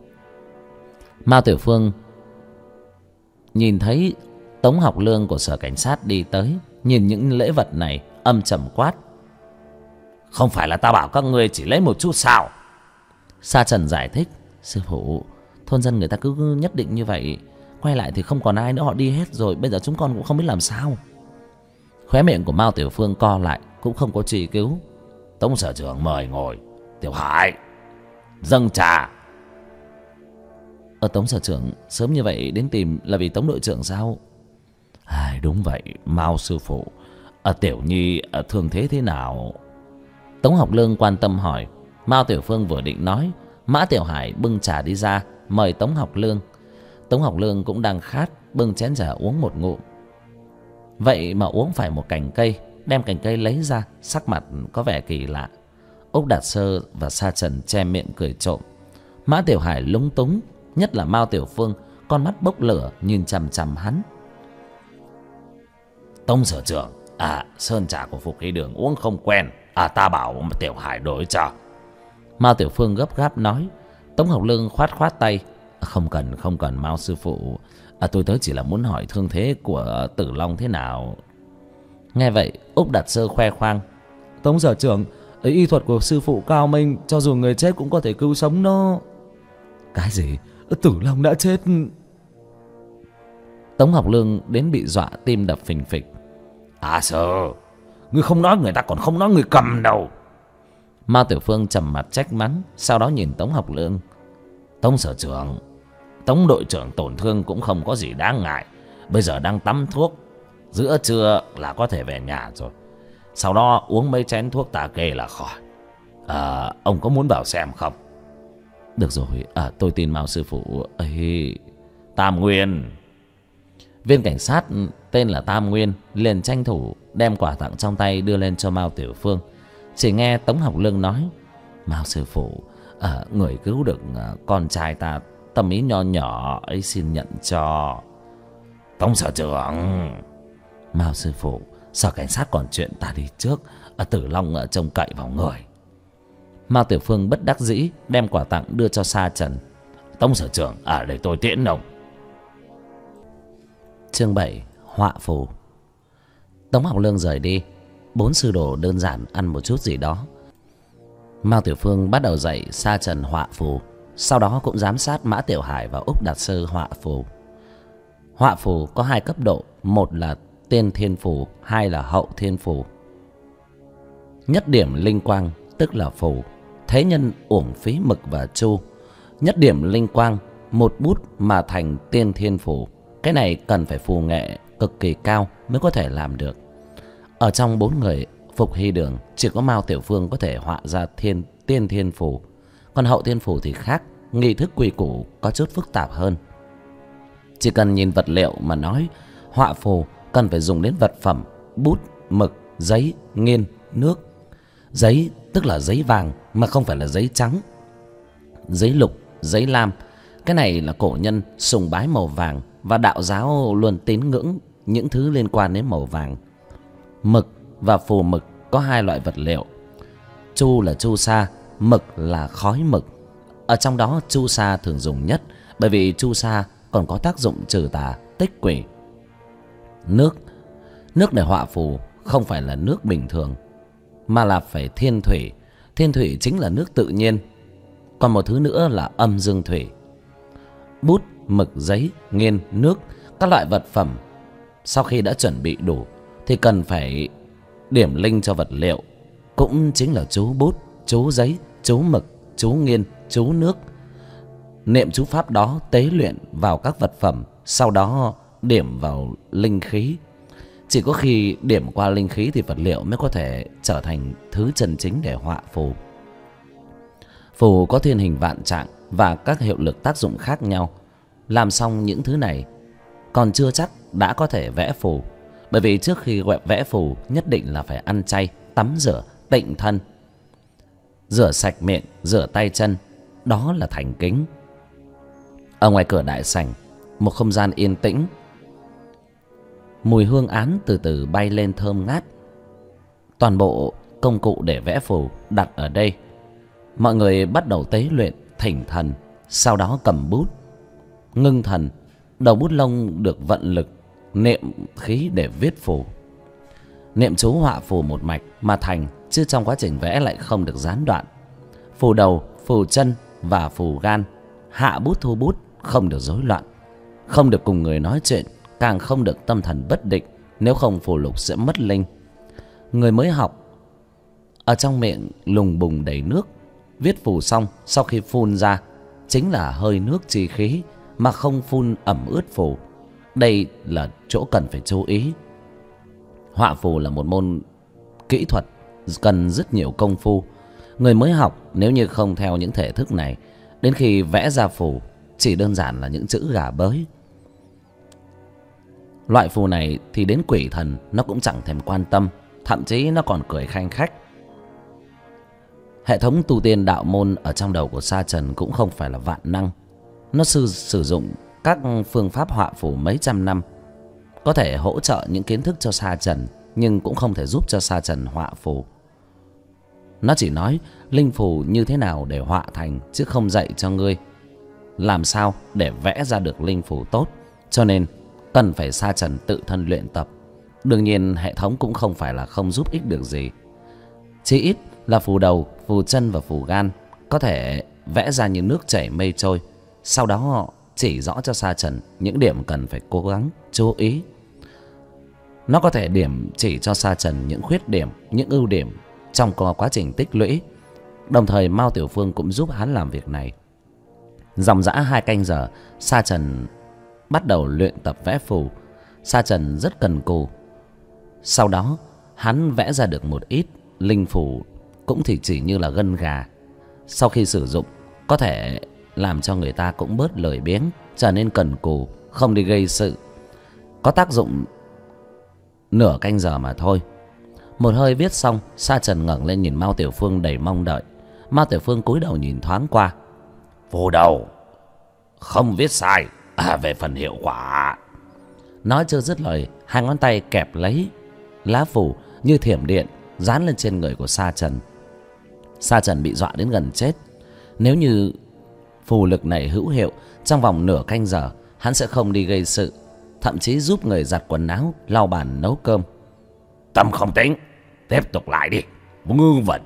Mao Tiểu Phương nhìn thấy Tống Học Lương của sở cảnh sát đi tới, nhìn những lễ vật này âm trầm quát: Không phải là ta bảo các ngươi chỉ lấy một chút sao? Sa Trần giải thích: Sư phụ, thôn dân người ta cứ nhất định như vậy, quay lại thì không còn ai nữa, họ đi hết rồi, bây giờ chúng con cũng không biết làm sao. Khóe miệng của Mao Tiểu Phương co lại, cũng không có truy cứu. Tống sở trưởng mời ngồi. Tiểu Hải, dâng trà. Tống sở trưởng sớm như vậy đến tìm là vì Tống đội trưởng sao? Đúng vậy Mao sư phụ. Tiểu Nhi thương thế nào? Tống Học Lương quan tâm hỏi. Mao Tiểu Phương vừa định nói, Mã Tiểu Hải bưng trà đi ra mời Tống Học Lương. Tống Học Lương cũng đang khát, bưng chén trà uống một ngụm. Vậy mà uống phải một cành cây, đem cành cây lấy ra, sắc mặt có vẻ kỳ lạ. Úc Đạt Sơ và Sa Trần che miệng cười trộm. Mã Tiểu Hải lúng túng, nhất là Mao Tiểu Phương, con mắt bốc lửa nhìn chằm chằm hắn. Tống sở trưởng, sơn trà của Phục Hy Đường uống không quen, ta bảo Tiểu Hải đổi cho. Mao Tiểu Phương gấp gáp nói. Tống Học Lương khoát khoát tay. Không cần Mao sư phụ. Tôi tới chỉ là muốn hỏi thương thế của Tử Long thế nào. Nghe vậy Úc Đạt Sơ khoe khoang. Tống sở trưởng, y thuật của sư phụ cao minh, cho dù người chết cũng có thể cứu sống nó. Cái gì? Tử Long đã chết? Tống Học Lương đến bị dọa tim đập phình phịch. Sơ, ngươi không nói người ta còn không nói người cầm đâu. Mao Tiểu Phương trầm mặt trách mắng, sau đó nhìn Tống Học Lương. Tống sở trưởng, Tống đội trưởng tổn thương cũng không có gì đáng ngại. Bây giờ đang tắm thuốc, giữa trưa là có thể về nhà rồi. Sau đó uống mấy chén thuốc ta kê là khỏi. Ông có muốn vào xem không? Được rồi, tôi tin Mao sư phụ ấy. Tam Nguyên. Viên cảnh sát tên là Tam Nguyên liền tranh thủ đem quà tặng trong tay đưa lên cho Mao Tiểu Phương. Chỉ nghe Tống Học Lương nói. Mao sư phụ, người cứu được con trai ta, tâm ý nho nhỏ ấy xin nhận cho. Tống sở trưởng. Mao sư phụ, sở cảnh sát còn chuyện, ta đi trước. Tử Long trông cậy vào người. Mao Tiểu Phương bất đắc dĩ đem quà tặng đưa cho Sa Trần. Tống sở trưởng, để tôi tiễn ông. Chương 7. Họa phù. Tống Học Lương rời đi. 4 sư đồ đơn giản ăn một chút gì đó. Mao Tiểu Phương bắt đầu dạy Sa Trần họa phù, sau đó cũng giám sát Mã Tiểu Hải và Úc Đạt Sơ họa phù. Họa phù có 2 cấp độ, một là tiên thiên phù, 2 là hậu thiên phù. Nhất điểm linh quang tức là phù, thế nhân uổng phí mực và chu. Nhất điểm linh quang, một bút mà thành tiên thiên phù. Cái này cần phải phù nghệ cực kỳ cao mới có thể làm được. Ở trong 4 người Phục Hy Đường, chỉ có Mao Tiểu Phương có thể họa ra tiên thiên phù. Còn hậu thiên phù thì khác, nghi thức quy củ có chút phức tạp hơn. Chỉ cần nhìn vật liệu mà nói, họa phù cần phải dùng đến vật phẩm bút, mực, giấy, nghiên, nước. Giấy tức là giấy vàng mà không phải là giấy trắng. Giấy lục, giấy lam, cái này là cổ nhân sùng bái màu vàng, và đạo giáo luôn tín ngưỡng những thứ liên quan đến màu vàng. Mực và phù mực có 2 loại vật liệu. Chu là chu sa, mực là khói mực. Ở trong đó chu sa thường dùng nhất, bởi vì chu sa còn có tác dụng trừ tà, tích quỷ. Nước để họa phù không phải là nước bình thường, mà là phải thiên thủy. Thiên thủy chính là nước tự nhiên. Còn một thứ nữa là âm dương thủy. Bút, mực, giấy, nghiên, nước, các loại vật phẩm sau khi đã chuẩn bị đủ thì cần phải điểm linh cho vật liệu, cũng chính là chú bút, chú giấy, chú mực, chú nghiên, chú nước. Niệm chú pháp đó tế luyện vào các vật phẩm, sau đó điểm vào linh khí. Chỉ có khi điểm qua linh khí thì vật liệu mới có thể trở thành thứ chân chính để họa phù. Phù có thiên hình vạn trạng và các hiệu lực tác dụng khác nhau. Làm xong những thứ này còn chưa chắc đã có thể vẽ phù, bởi vì trước khi vẽ phù nhất định là phải ăn chay, tắm rửa, tịnh thân, rửa sạch miệng, rửa tay chân, đó là thành kính. Ở ngoài cửa đại sảnh, một không gian yên tĩnh, mùi hương án từ từ bay lên thơm ngát. Toàn bộ công cụ để vẽ phù đặt ở đây. Mọi người bắt đầu tế luyện, thỉnh thần, sau đó cầm bút ngưng thần. Đầu bút lông được vận lực niệm khí để viết phù. Niệm chú họa phù một mạch mà thành, chứ trong quá trình vẽ lại không được gián đoạn. Phù đầu, phù chân và phù gan, hạ bút thu bút không được rối loạn, không được cùng người nói chuyện, càng không được tâm thần bất định, nếu không phù lục sẽ mất linh. Người mới học ở trong miệng lùng bùng đầy nước, viết phù xong sau khi phun ra chính là hơi nước chi khí, mà không phun ẩm ướt phù. Đây là chỗ cần phải chú ý. Họa phù là một môn kỹ thuật cần rất nhiều công phu. Người mới học nếu như không theo những thể thức này, đến khi vẽ ra phù chỉ đơn giản là những chữ gà bới. Loại phù này thì đến quỷ thần nó cũng chẳng thèm quan tâm, thậm chí nó còn cười khanh khách. Hệ thống tu tiên đạo môn ở trong đầu của Sa Trần cũng không phải là vạn năng. Nó sử dụng các phương pháp họa phù mấy trăm năm, có thể hỗ trợ những kiến thức cho Sa Trần, nhưng cũng không thể giúp cho Sa Trần họa phù. Nó chỉ nói linh phù như thế nào để họa thành, chứ không dạy cho ngươi làm sao để vẽ ra được linh phù tốt. Cho nên cần phải sa trần tự thân luyện tập. Đương nhiên hệ thống cũng không phải là không giúp ích được gì. Chỉ ít là phù đầu, phù chân và phù gan có thể vẽ ra như nước chảy mây trôi. Sau đó họ chỉ rõ cho sa trần những điểm cần phải cố gắng chú ý. Nó có thể điểm chỉ cho sa trần những khuyết điểm, những ưu điểm trong quá trình tích lũy. Đồng thời Mao Tiểu Phương cũng giúp hắn làm việc này. Dòng dã 2 canh giờ, sa trần bắt đầu luyện tập vẽ phù. Sa trần rất cần cù. Sau đó hắn vẽ ra được một ít linh phù, cũng chỉ như là gân gà. Sau khi sử dụng có thể làm cho người ta cũng bớt lười biếng, trở nên cần cù, không đi gây sự. Có tác dụng nửa canh giờ mà thôi. Một hơi viết xong, sa trần ngẩng lên nhìn Mao Tiểu Phương đầy mong đợi. Mao Tiểu Phương cúi đầu nhìn thoáng qua. Phù đầu không viết sai. Về phần hiệu quả. Nói chưa dứt lời, 2 ngón tay kẹp lấy lá phù như thiểm điện dán lên trên người của sa trần. Sa trần bị dọa đến gần chết. Nếu như phù lực này hữu hiệu, trong vòng nửa canh giờ hắn sẽ không đi gây sự, thậm chí giúp người giặt quần áo, lau bàn, nấu cơm. Tâm không tính, tiếp tục lại đi, ngư vật.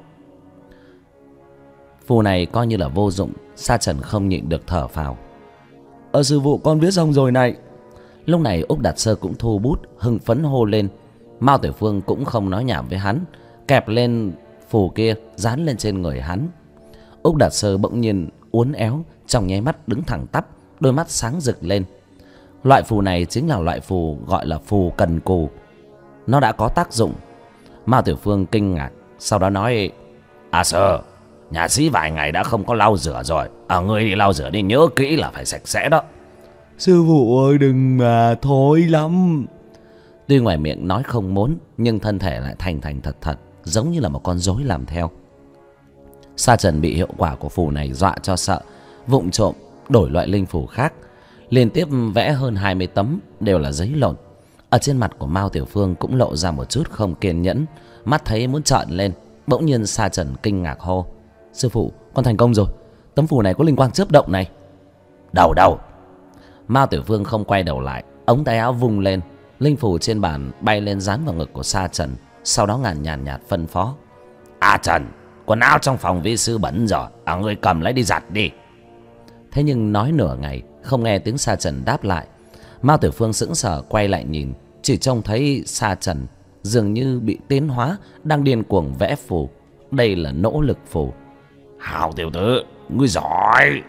Phù này coi như là vô dụng. Sa trần không nhịn được thở phào. Sư phụ, con viết xong rồi này. Lúc này Úc Đạt Sơ cũng thu bút, hưng phấn hô lên. Mao Tiểu Phương cũng không nói nhảm với hắn, kẹp lên phù kia dán lên trên người hắn. Úc Đạt Sơ bỗng nhiên uốn éo, trong nháy mắt đứng thẳng tắp, đôi mắt sáng rực lên. Loại phù này chính là loại phù gọi là phù cần cù. Nó đã có tác dụng. Mao Tiểu Phương kinh ngạc, sau đó nói: Sơ, nhà sĩ vài ngày đã không có lau rửa rồi. Ngươi đi lau rửa đi, nhớ kỹ là phải sạch sẽ đó. Sư phụ ơi, đừng mà, thối lắm. Tuy ngoài miệng nói không muốn, nhưng thân thể lại thành thật thật, giống như là một con rối làm theo. Sa trần bị hiệu quả của phù này dọa cho sợ, vụng trộm đổi loại linh phù khác, liên tiếp vẽ hơn 20 tấm đều là giấy lộn. Ở trên mặt của Mao Tiểu Phương cũng lộ ra một chút không kiên nhẫn, mắt thấy muốn trợn lên. Bỗng nhiên sa trần kinh ngạc hô: Sư phụ, con thành công rồi. Tấm phù này có linh quang chớp động này. Đâu. Mao Tiểu Phương không quay đầu lại, ống tay áo vung lên, linh phù trên bàn bay lên dán vào ngực của sa trần. Sau đó nhàn nhạt phân phó: Trần, quần áo trong phòng vi sư bẩn rồi, ngươi cầm lấy đi giặt đi. Thế nhưng nói nửa ngày không nghe tiếng sa trần đáp lại. Mao Tiểu Phương sững sờ quay lại nhìn, chỉ trông thấy sa trần dường như bị tiến hóa, đang điên cuồng vẽ phù. Đây là nỗ lực phù. Hào tiểu tử, ngươi giỏi.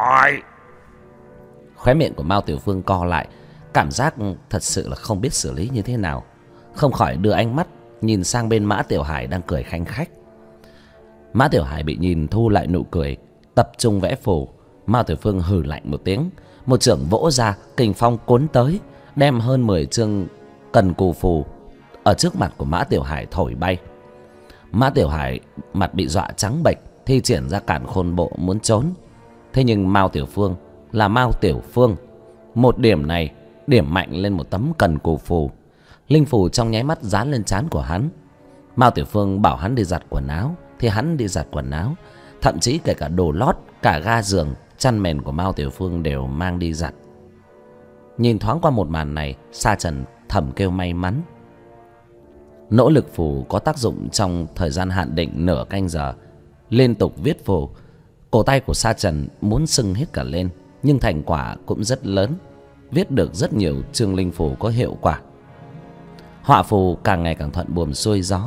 Khóe miệng của Mao Tiểu Phương co lại, cảm giác thật sự là không biết xử lý như thế nào, không khỏi đưa ánh mắt nhìn sang bên Mã Tiểu Hải đang cười khanh khách. Mã Tiểu Hải bị nhìn thu lại nụ cười, tập trung vẽ phù. Mao Tiểu Phương hừ lạnh một tiếng, một chưởng vỗ ra, kình phong cuốn tới, đem hơn 10 chương cần cù phù ở trước mặt của Mã Tiểu Hải thổi bay. Mã Tiểu Hải mặt bị dọa trắng bệch, thi triển ra cản khôn bộ muốn trốn. Thế nhưng Mao Tiểu Phương là Mao Tiểu Phương, một điểm này điểm mạnh lên một tấm cần cù phù. Linh phù trong nháy mắt dán lên trán của hắn. Mao Tiểu Phương bảo hắn đi giặt quần áo thì hắn đi giặt quần áo, thậm chí kể cả đồ lót, cả ga giường, chăn mền của Mao Tiểu Phương đều mang đi giặt. Nhìn thoáng qua một màn này, sa trần thầm kêu may mắn. Nỗ lực phù có tác dụng trong thời gian hạn định nửa canh giờ. Liên tục viết phù, cổ tay của sa trần muốn sưng hết cả lên, nhưng thành quả cũng rất lớn, viết được rất nhiều chương linh phù có hiệu quả. Họa phù càng ngày càng thuận buồm xuôi gió.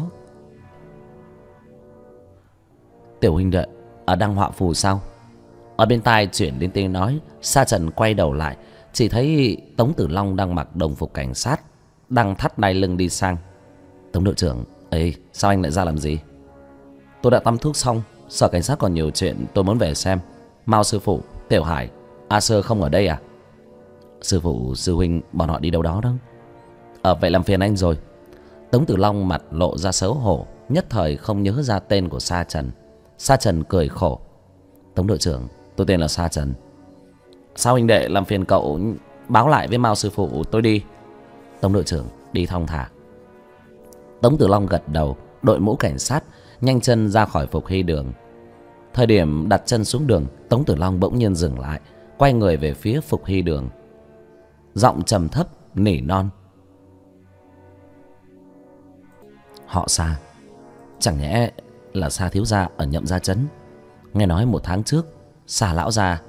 Tiểu huynh đệ, đang họa phù sao? Ở bên tai chuyển đến tiếng nói. Sa trần quay đầu lại, chỉ thấy Tống Tử Long đang mặc đồng phục cảnh sát, đang thắt đai lưng đi sang. Tống đội trưởng, ấy sao anh lại ra làm gì? Tôi đã tắm thuốc xong, sở cảnh sát còn nhiều chuyện tôi muốn về xem. Mao sư phụ, Tiểu Hải, Sơ không ở đây à? Sư phụ, sư huynh bọn họ đi đâu đó đó. Vậy làm phiền anh rồi. Tống Tử Long mặt lộ ra xấu hổ, nhất thời không nhớ ra tên của Sa Trần. Sa Trần cười khổ: Tống đội trưởng, tôi tên là Sa Trần. Sao huynh đệ làm phiền cậu báo lại với Mao sư phụ tôi đi. Tống đội trưởng, đi thong thả. Tống Tử Long gật đầu, đội mũ cảnh sát, nhanh chân ra khỏi Phục Hy Đường. Thời điểm đặt chân xuống đường, Tống Tử Long bỗng nhiên dừng lại, quay người về phía Phục Hy Đường, giọng trầm thấp nỉ non: "Họ Sa, chẳng nhẽ là Sa thiếu gia ở Nhậm Gia Trấn? Nghe nói 1 tháng trước Sa lão gia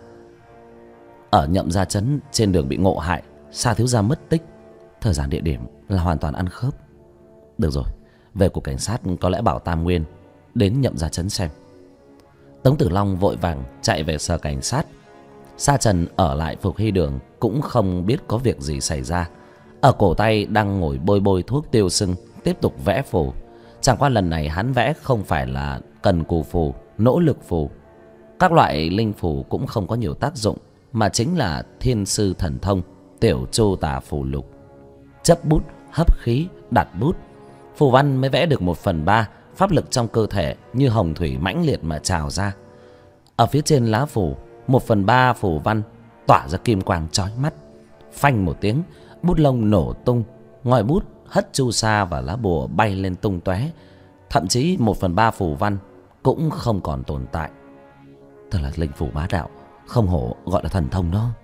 ở Nhậm Gia Trấn trên đường bị ngộ hại, Sa thiếu gia mất tích, thời gian địa điểm là hoàn toàn ăn khớp. Được rồi, về cục cảnh sát có lẽ bảo Tam Nguyên đến Nhậm Gia Trấn xem." Tống Tử Long vội vàng chạy về sở cảnh sát. Sa Trần ở lại Phục Hy Đường cũng không biết có việc gì xảy ra. Ở cổ tay đang ngồi bôi bôi thuốc tiêu sưng, tiếp tục vẽ phù. Chẳng qua lần này hắn vẽ không phải là cần cù phù, nỗ lực phù. Các loại linh phù cũng không có nhiều tác dụng, mà chính là thiên sư thần thông, tiểu chu tà phù lục. Chấp bút, hấp khí, đặt bút, phù văn mới vẽ được 1/3. Pháp lực trong cơ thể như hồng thủy mãnh liệt mà trào ra. Ở phía trên lá phù, 1/3 phù văn tỏa ra kim quang chói mắt. Phanh một tiếng, bút lông nổ tung, ngòi bút hất chu sa và lá bùa bay lên tung tóe. Thậm chí 1/3 phù văn cũng không còn tồn tại. Thật là linh phù bá đạo, không hổ gọi là thần thông đó.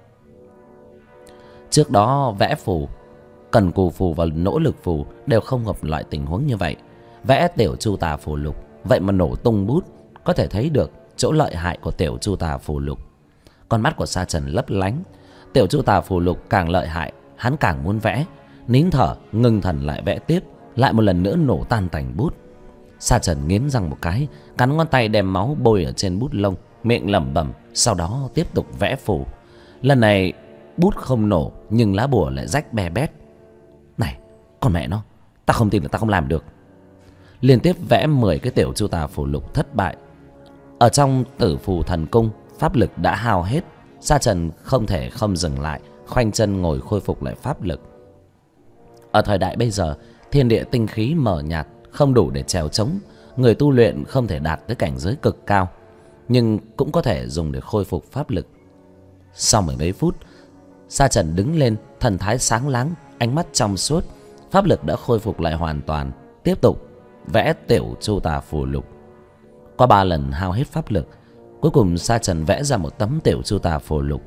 Trước đó vẽ phù, cần cù phù và nỗ lực phù đều không gặp loại tình huống như vậy. Vẽ tiểu chu tà phù lục, vậy mà nổ tung bút, có thể thấy được chỗ lợi hại của tiểu chu tà phù lục. Con mắt của Sa Trần lấp lánh. Tiểu chu tà phù lục càng lợi hại, hắn càng muốn vẽ. Nín thở, ngưng thần lại vẽ tiếp, lại một lần nữa nổ tan tành bút. Sa Trần nghiến răng một cái, cắn ngón tay đem máu bôi ở trên bút lông, miệng lẩm bẩm, sau đó tiếp tục vẽ phù. Lần này bút không nổ, nhưng lá bùa lại rách be bét. Này, con mẹ nó, ta không tin là ta không làm được. Liên tiếp vẽ 10 cái tiểu chu tà phù lục thất bại. Ở trong Tử Phù Thần Cung, pháp lực đã hao hết. Sa Trần không thể không dừng lại, khoanh chân ngồi khôi phục lại pháp lực. Ở thời đại bây giờ, thiên địa tinh khí mờ nhạt, không đủ để trèo trống. Người tu luyện không thể đạt tới cảnh giới cực cao, nhưng cũng có thể dùng để khôi phục pháp lực. Sau 10 mấy phút, Sa Trần đứng lên, thần thái sáng láng, ánh mắt trong suốt. Pháp lực đã khôi phục lại hoàn toàn. Tiếp tục vẽ tiểu chu tà phù lục. Qua 3 lần hao hết pháp lực, cuối cùng Sa Trần vẽ ra một tấm tiểu chu tà phù lục.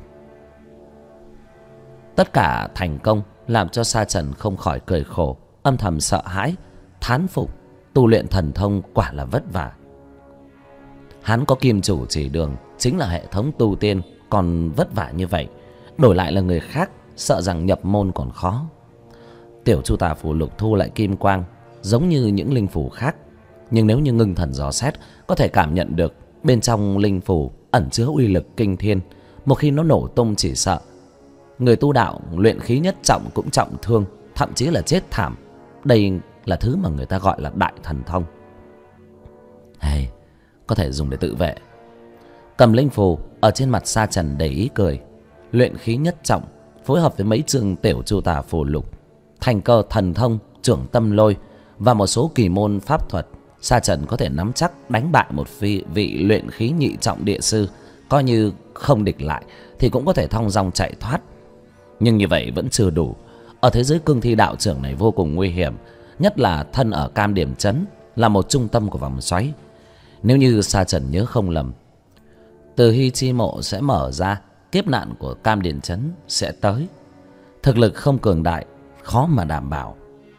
Tất cả thành công làm cho Sa Trần không khỏi cười khổ, âm thầm sợ hãi, thán phục tu luyện thần thông quả là vất vả. Hắn có kim chủ chỉ đường, chính là hệ thống tu tiên, còn vất vả như vậy, đổi lại là người khác sợ rằng nhập môn còn khó. Tiểu chu tà phù lục thu lại kim quang giống như những linh phù khác, nhưng nếu như ngưng thần dò xét, có thể cảm nhận được bên trong linh phù ẩn chứa uy lực kinh thiên. Một khi nó nổ tung, chỉ sợ người tu đạo luyện khí nhất trọng cũng trọng thương, thậm chí là chết thảm. Đây là thứ mà người ta gọi là đại thần thông. Hay, có thể dùng để tự vệ. Cầm linh phù, ở trên mặt Sa Trần đầy ý cười. Luyện khí nhất trọng phối hợp với mấy chương tiểu chu tà phù lục, thành cơ thần thông trưởng tâm lôi và một số kỳ môn pháp thuật, Sa Trần có thể nắm chắc đánh bại một vị luyện khí nhị trọng địa sư. Coi như không địch lại thì cũng có thể thong dong chạy thoát. Nhưng như vậy vẫn chưa đủ. Ở thế giới cương thi đạo trưởng này vô cùng nguy hiểm, nhất là thân ở Cam Điểm Trấn, là một trung tâm của vòng xoáy. Nếu như Sa Trần nhớ không lầm, Từ Hy chi mộ sẽ mở ra, kiếp nạn của Cam Điểm Trấn sẽ tới. Thực lực không cường đại, khó mà đảm bảo.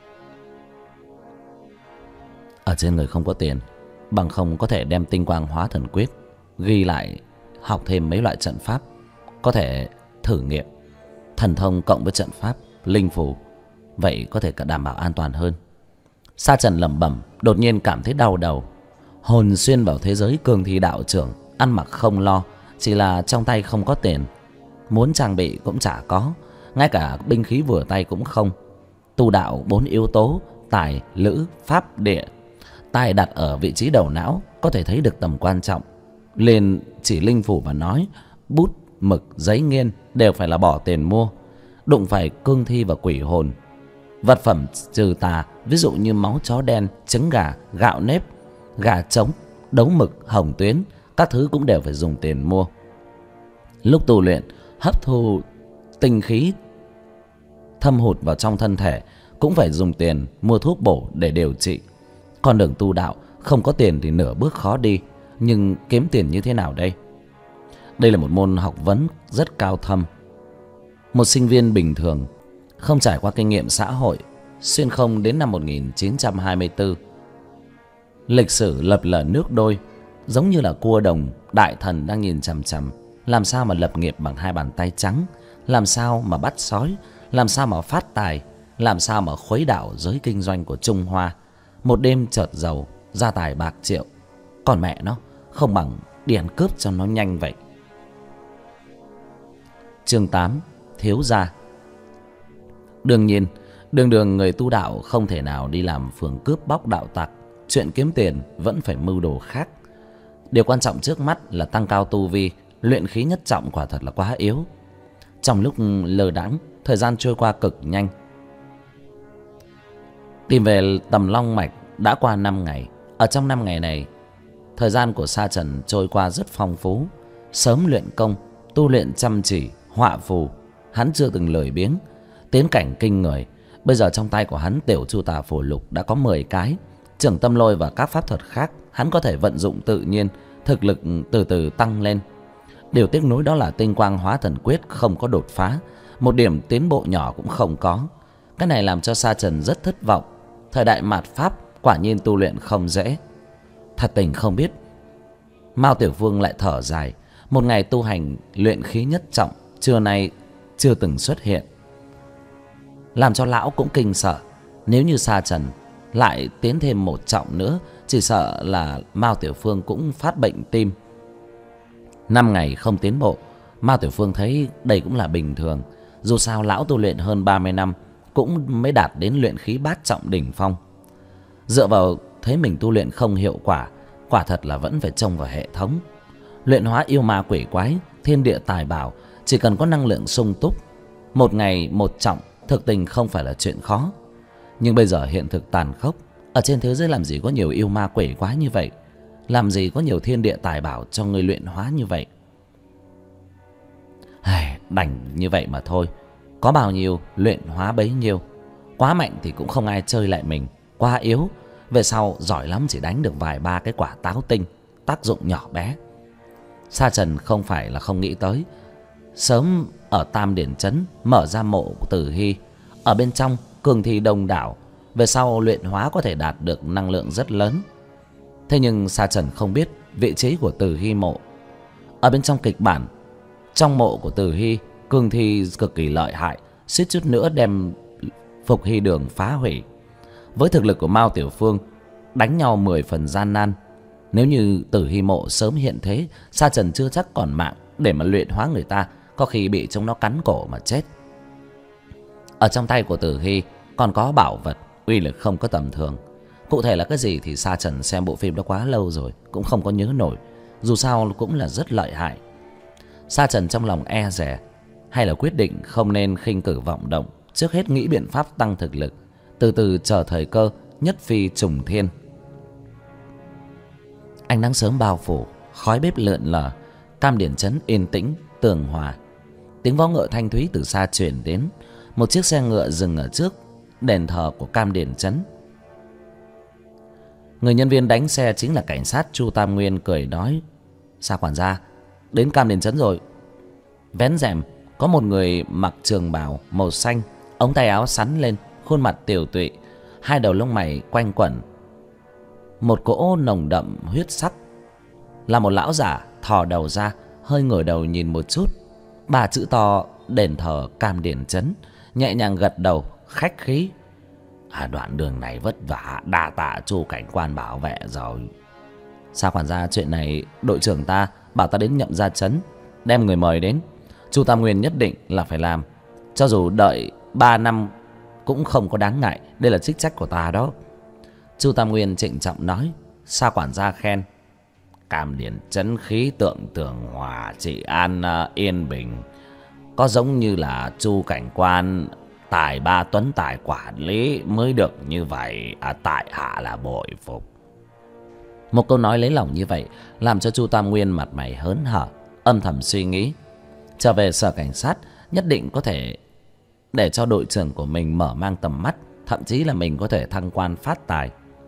Ở trên người không có tiền, bằng không có thể đem tinh quang hóa thần quyết ghi lại, học thêm mấy loại trận pháp, có thể thử nghiệm thần thông cộng với trận pháp, linh phù, vậy có thể đảm bảo an toàn hơn. Sa Trần lẩm bẩm, đột nhiên cảm thấy đau đầu. Hồn xuyên vào thế giới cương thi đạo trưởng, ăn mặc không lo, chỉ là trong tay không có tiền, muốn trang bị cũng chả có, ngay cả binh khí vừa tay cũng không. Tu đạo 4 yếu tố tài, lữ, pháp, địa. Tài đặt ở vị trí đầu não, có thể thấy được tầm quan trọng. Liền chỉ linh phủ và nói, bút, mực, giấy nghiên đều phải là bỏ tiền mua. Đụng phải cương thi và quỷ hồn, vật phẩm trừ tà, ví dụ như máu chó đen, trứng gà, gạo nếp, gà trống, đấu mực, hồng tuyến, các thứ cũng đều phải dùng tiền mua. Lúc tu luyện, hấp thu tinh khí thâm hụt vào trong thân thể cũng phải dùng tiền mua thuốc bổ để điều trị. Con đường tu đạo Không có tiền thì nửa bước khó đi. Nhưng kiếm tiền như thế nào đây? Đây là một môn học vấn rất cao thâm. Một sinh viên bình thường không trải qua kinh nghiệm xã hội, xuyên không đến năm 1924, lịch sử lập lờ nước đôi, giống như là cua đồng đại thần đang nhìn chằm chằm. Làm sao mà lập nghiệp bằng hai bàn tay trắng? Làm sao mà bắt sói? Làm sao mà phát tài? Làm sao mà khuấy đảo giới kinh doanh của Trung Hoa? Một đêm chợt giàu, gia tài bạc triệu. Còn mẹ nó, không bằng đi ăn cướp cho nó nhanh vậy. Chương 8. Thiếu gia. Đương nhiên, đường người tu đạo không thể nào đi làm phường cướp bóc đạo tặc. Chuyện kiếm tiền vẫn phải mưu đồ khác. Điều quan trọng trước mắt là tăng cao tu vi. Luyện khí nhất trọng quả thật là quá yếu. Trong lúc lờ đãng, thời gian trôi qua cực nhanh. Tìm về Tầm Long Mạch đã qua 5 ngày. Ở trong 5 ngày này, thời gian của Sa Trần trôi qua rất phong phú. Sớm luyện công, tu luyện chăm chỉ, họa phù, hắn chưa từng lười biếng. Tiến cảnh kinh người. Bây giờ trong tay của hắn tiểu chu tà phổ lục đã có 10 cái. Trưởng tâm lôi và các pháp thuật khác hắn có thể vận dụng tự nhiên. Thực lực từ từ tăng lên. Điều tiếc nuối đó là tinh quang hóa thần quyết không có đột phá. Một điểm tiến bộ nhỏ cũng không có. Cái này làm cho Sa Trần rất thất vọng. Thời đại mạt Pháp quả nhiên tu luyện không dễ. Thật tình không biết Mao Tiểu Vương lại thở dài. Một ngày tu hành luyện khí nhất trọng trưa nay chưa từng xuất hiện, làm cho lão cũng kinh sợ. Nếu như Sa Trần lại tiến thêm một trọng nữa, chỉ sợ là Mao Tiểu Phương cũng phát bệnh tim. 5 ngày không tiến bộ, Mao Tiểu Phương thấy đây cũng là bình thường. Dù sao lão tu luyện hơn 30 năm cũng mới đạt đến luyện khí bát trọng đỉnh phong. Dựa vào thấy mình tu luyện không hiệu quả, quả thật là vẫn phải trông vào hệ thống. Luyện hóa yêu ma quỷ quái, thiên địa tài bảo, chỉ cần có năng lượng sung túc, một ngày một trọng thực tình không phải là chuyện khó. Nhưng bây giờ hiện thực tàn khốc. Ở trên thế giới làm gì có nhiều yêu ma quỷ quái như vậy? Làm gì có nhiều thiên địa tài bảo cho người luyện hóa như vậy? Đành như vậy mà thôi. Có bao nhiêu luyện hóa bấy nhiêu. Quá mạnh thì cũng không ai chơi lại mình. Quá yếu, về sau giỏi lắm chỉ đánh được vài ba cái quả táo tinh, tác dụng nhỏ bé. Sa Trần không phải là không nghĩ tới. Sớm ở Tam Điển Trấn mở ra mộ Tử Hy. Ở bên trong cường thi đông đảo, về sau luyện hóa có thể đạt được năng lượng rất lớn. Thế nhưng Sa Trần không biết vị trí của Tử Hy mộ. Ở bên trong kịch bản, trong mộ của Tử Hy, cường thi cực kỳ lợi hại, suýt chút nữa đem Phục Hy Đường phá hủy. Với thực lực của Mao Tiểu Phương, đánh nhau 10 phần gian nan. Nếu như Tử Hy mộ sớm hiện thế, Sa Trần chưa chắc còn mạng để mà luyện hóa người ta, có khi bị chúng nó cắn cổ mà chết. Ở trong tay của Tử Hy còn có bảo vật uy lực không có tầm thường. Cụ thể là cái gì thì Sa Trần xem bộ phim đó quá lâu rồi, cũng không có nhớ nổi. Dù sao cũng là rất lợi hại. Sa Trần trong lòng e dè, hay là quyết định không nên khinh cử vọng động. Trước hết nghĩ biện pháp tăng thực lực, từ từ chờ thời cơ nhất phi trùng thiên. Ánh nắng sớm bao phủ, khói bếp lượn lờ. Tam Điển Trấn yên tĩnh tường hòa. Tiếng vó ngựa thanh thúy từ xa truyền đến. Một chiếc xe ngựa dừng ở trước đền thờ của Tam Điển Trấn. Người nhân viên đánh xe chính là cảnh sát Chu Tam Nguyên, cười nói: Sa quản gia, đến Tam Điển Trấn rồi. Vén rèm, có một người mặc trường bào màu xanh, ống tay áo sắn lên, khuôn mặt tiều tụy, hai đầu lông mày quanh quẩn một cỗ nồng đậm huyết sắc. Là một lão giả thò đầu ra, hơi ngửa đầu nhìn một chút. Ba chữ to đền thờ Tam Điển Trấn, nhẹ nhàng gật đầu khách khí: đoạn đường này vất vả, đa tạ Chu cảnh quan bảo vệ rồi. Sa quản gia, chuyện này đội trưởng ta bảo ta đến Nhậm Gia Trấn đem người mời đến. Chu Tam Nguyên nhất định là phải làm, cho dù đợi 3 năm cũng không có đáng ngại, đây là chức trách của ta đó. Chu Tam Nguyên trịnh trọng nói. Sa quản gia khen: Tam Điển Trấn khí tượng tường hòa, trị an yên bình, có giống như là Chu cảnh quan tài ba tuấn tài quản lý mới được như vậy, tại hạ là bội phục. Một câu nói lấy lòng như vậy làm cho Chu Tam Nguyên mặt mày hớn hở, âm thầm suy nghĩ, trở về sở cảnh sát nhất định có thể để cho đội trưởng của mình mở mang tầm mắt, thậm chí là mình có thể thăng quan phát tài.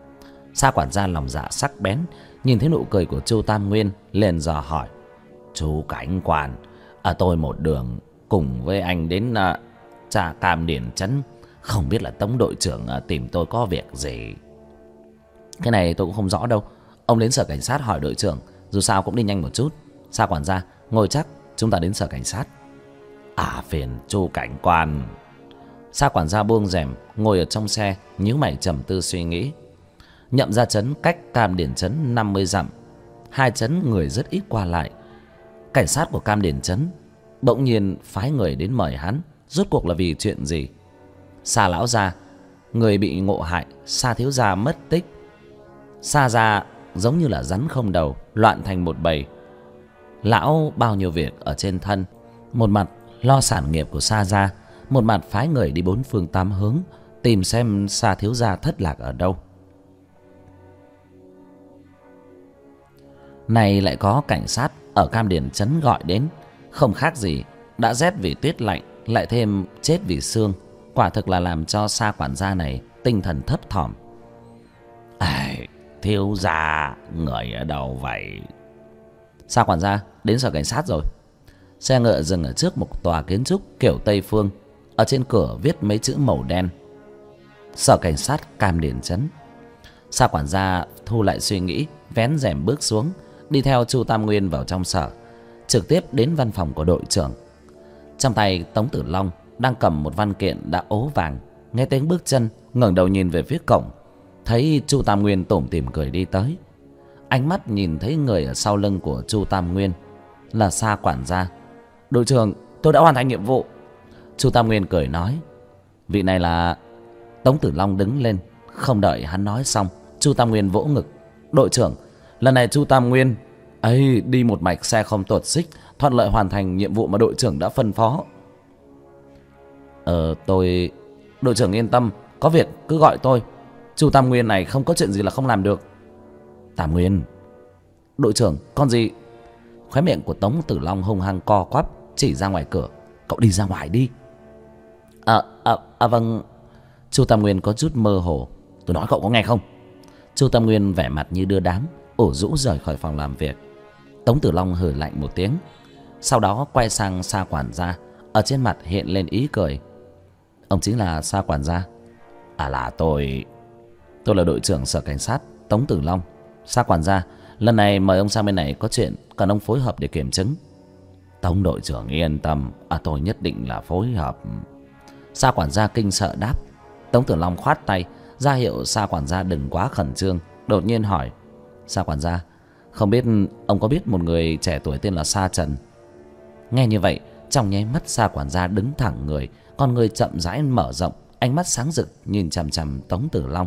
Sa quản gia lòng dạ sắc bén, nhìn thấy nụ cười của Chu Tam Nguyên liền dò hỏi: "Chú cảnh quan, tôi một đường cùng với anh đến Trà Cam Điền trấn, không biết là Tống đội trưởng tìm tôi có việc gì?" "Cái này tôi cũng không rõ đâu, ông đến sở cảnh sát hỏi đội trưởng, dù sao cũng đi nhanh một chút." Sa quản gia: "Ngồi chắc, chúng ta đến sở cảnh sát." Phiền Chu cảnh quan." Sa quản gia buông rèm ngồi ở trong xe, nhíu mày trầm tư suy nghĩ. Nhậm Gia trấn cách Cam Điền trấn 50 dặm, hai trấn người rất ít qua lại. Cảnh sát của Cam Điền trấn bỗng nhiên phái người đến mời hắn, rốt cuộc là vì chuyện gì? Sa lão gia người bị ngộ hại, Sa thiếu gia mất tích. Sa gia giống như là rắn không đầu, loạn thành một bầy. Lão bao nhiêu việc ở trên thân, một mặt lo sản nghiệp của Sa gia, một mặt phái người đi bốn phương tám hướng tìm xem Sa thiếu gia thất lạc ở đâu. Này lại có cảnh sát ở Cam Điền trấn gọi đến, không khác gì đã rét vì tuyết lạnh, lại thêm chết vì sương, quả thực là làm cho Sa quản gia này tinh thần thấp thỏm. Thiếu gia người ở đâu vậy?" Sa quản gia: "Đến sở cảnh sát rồi." Xe ngựa dừng ở trước một tòa kiến trúc kiểu Tây phương, ở trên cửa viết mấy chữ màu đen: "Sở cảnh sát Cam Điền trấn." Sa quản gia thu lại suy nghĩ, vén rèm bước xuống, đi theo Chu Tam Nguyên vào trong sở, trực tiếp đến văn phòng của đội trưởng. Trong tay Tống Tử Long đang cầm một văn kiện đã ố vàng, nghe tiếng bước chân ngẩng đầu nhìn về phía cổng, thấy Chu Tam Nguyên tủm tỉm cười đi tới. Ánh mắt nhìn thấy người ở sau lưng của Chu Tam Nguyên là Sa quản gia. "Đội trưởng, tôi đã hoàn thành nhiệm vụ." Chu Tam Nguyên cười nói: "Vị này là..." Tống Tử Long đứng lên, không đợi hắn nói xong, Chu Tam Nguyên vỗ ngực: "Đội trưởng, lần này Chu Tam Nguyên ấy đi một mạch, xe không tuột xích, thuận lợi hoàn thành nhiệm vụ mà đội trưởng đã phân phó." Đội trưởng yên tâm, có việc cứ gọi tôi. Chu Tam Nguyên này không có chuyện gì là không làm được." "Tam Nguyên..." "Đội trưởng, con gì?" Khóe miệng của Tống Tử Long hung hăng co quắp, chỉ ra ngoài cửa: "Cậu đi ra ngoài đi." Vâng." Chu Tam Nguyên có chút mơ hồ: "Tôi nói cậu có nghe không?" Chu Tam Nguyên vẻ mặt như đưa đám, ủ rũ rời khỏi phòng làm việc. Tống Tử Long hừ lạnh một tiếng, sau đó quay sang Sa quản gia, ở trên mặt hiện lên ý cười: "Ông chính là Sa quản gia?" Là tôi là đội trưởng sở cảnh sát Tống Tử Long." "Sa quản gia, lần này mời ông sang bên này có chuyện cần ông phối hợp để kiểm chứng." "Tống đội trưởng yên tâm, tôi nhất định là phối hợp." Sa quản gia kinh sợ đáp. Tống Tử Long khoát tay ra hiệu Sa quản gia đừng quá khẩn trương, đột nhiên hỏi: "Sa quản gia, không biết ông có biết một người trẻ tuổi tên là Sa Trần?" Nghe như vậy, trong nháy mắt Sa quản gia đứng thẳng người, con người chậm rãi mở rộng, ánh mắt sáng rực nhìn chằm chằm Tống Tử Long.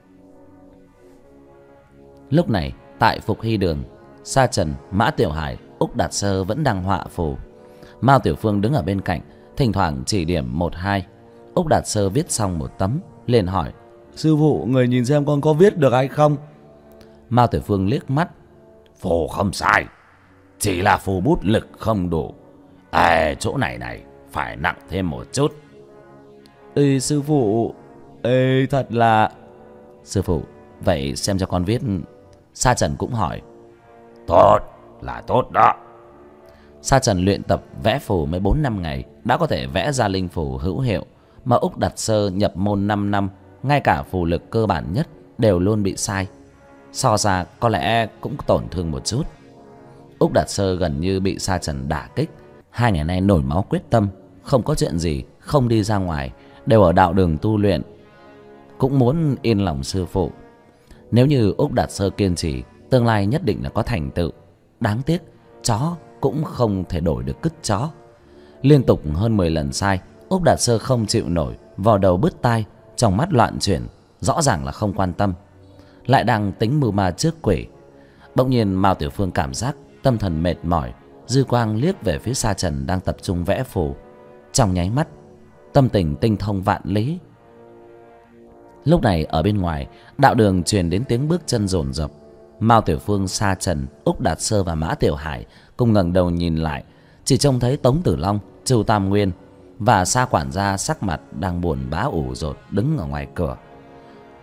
Lúc này tại Phục Hy đường, Sa Trần, Mã Tiểu Hải, Úc Đạt Sơ vẫn đang họa phù. Mao Tiểu Phương đứng ở bên cạnh, thỉnh thoảng chỉ điểm một hai. Úc Đạt Sơ viết xong một tấm, liền hỏi: "Sư phụ, người nhìn xem con có viết được hay không?" Mao Tiểu Phương liếc mắt: "Phù không sai, chỉ là phù bút lực không đủ. Chỗ này phải nặng thêm một chút." Sư phụ, thật là..." "Sư phụ, vậy xem cho con viết." Sa Trần cũng hỏi. "Tốt là tốt đó." Sa Trần luyện tập vẽ phù mới 4 năm ngày đã có thể vẽ ra linh phù hữu hiệu, mà Úc Đạt Sơ nhập môn 5 năm, ngay cả phù lực cơ bản nhất đều luôn bị sai. So ra có lẽ cũng tổn thương một chút. Úc Đạt Sơ gần như bị Sa Trần đả kích, 2 ngày nay nổi máu quyết tâm, không có chuyện gì không đi ra ngoài, đều ở đạo đường tu luyện, cũng muốn yên lòng sư phụ. Nếu như Úc Đạt Sơ kiên trì, tương lai nhất định là có thành tựu. Đáng tiếc chó cũng không thể đổi được cứt chó. Liên tục hơn 10 lần sai, Úc Đạt Sơ không chịu nổi, vò đầu bứt tai, trong mắt loạn chuyển, rõ ràng là không quan tâm, lại đang tính mưu ma trước quỷ. Bỗng nhiên Mao Tiểu Phương cảm giác tâm thần mệt mỏi, dư quang liếc về phía Sa Trần đang tập trung vẽ phù. Trong nháy mắt, tâm tình tinh thông vạn lý. Lúc này ở bên ngoài đạo đường truyền đến tiếng bước chân dồn dập. Mao Tiểu Phương, Sa Trần, Úc Đạt Sơ và Mã Tiểu Hải cùng ngẩng đầu nhìn lại, chỉ trông thấy Tống Tử Long, Chu Tam Nguyên và Sa quản gia sắc mặt đang buồn bã ủ rột đứng ở ngoài cửa.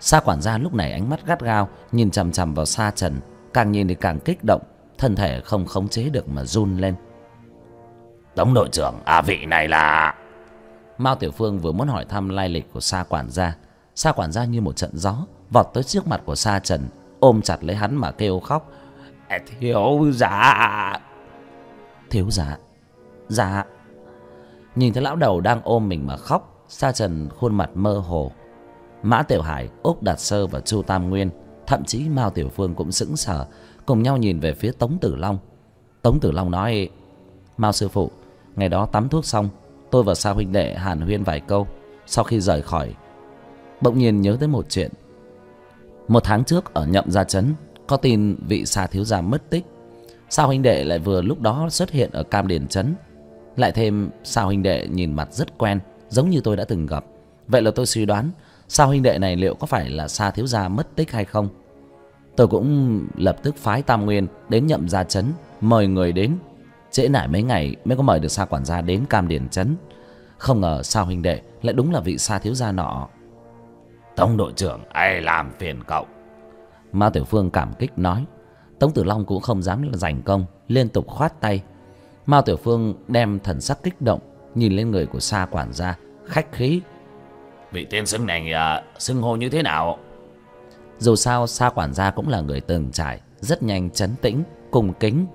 Sa quản gia lúc này ánh mắt gắt gao nhìn chằm chằm vào Sa Trần, càng nhìn thì càng kích động, thân thể không khống chế được mà run lên. Tống đội trưởng, vị này là... Mao Tiểu Phương vừa muốn hỏi thăm lai lịch của Sa quản gia, Sa quản gia như một trận gió vọt tới trước mặt của Sa Trần, ôm chặt lấy hắn mà kêu khóc. Thiếu gia. Thiếu gia? Dạ. Nhìn thấy lão đầu đang ôm mình mà khóc, Sa Trần khuôn mặt mơ hồ. Mã Tiểu Hải, Úc Đạt Sơ và Chu Tam Nguyên, thậm chí Mao Tiểu Phương cũng sững sờ, cùng nhau nhìn về phía Tống Tử Long. Tống Tử Long nói: Mao sư phụ, ngày đó tắm thuốc xong, tôi và Sa huynh đệ hàn huyên vài câu. Sau khi rời khỏi, bỗng nhiên nhớ tới một chuyện. 1 tháng trước ở Nhậm Gia Trấn có tin vị Sa thiếu gia mất tích. Sa huynh đệ lại vừa lúc đó xuất hiện ở Cam Điền Trấn. Lại thêm Sa huynh đệ nhìn mặt rất quen, giống như tôi đã từng gặp. Vậy là tôi suy đoán Sa huynh đệ này liệu có phải là Sa thiếu gia mất tích hay không. Tôi cũng lập tức phái Tam Nguyên đến Nhậm Gia Trấn mời người đến. Trễ nải mấy ngày mới có mời được Sa quản gia đến Cam Điền Trấn. Không ngờ Sa huynh đệ lại đúng là vị Sa thiếu gia nọ. Tống đội trưởng, ai làm phiền cậu. Mao Tiểu Phương cảm kích nói. Tống Tử Long cũng không dám giành công, liên tục khoát tay. Mao Tiểu Phương đem thần sắc kích động nhìn lên người của Sa quản gia, khách khí: Vị tiên sinh này xưng hô như thế nào? Dù sao Sa quản gia cũng là người từng trải, rất nhanh trấn tĩnh, cung kính.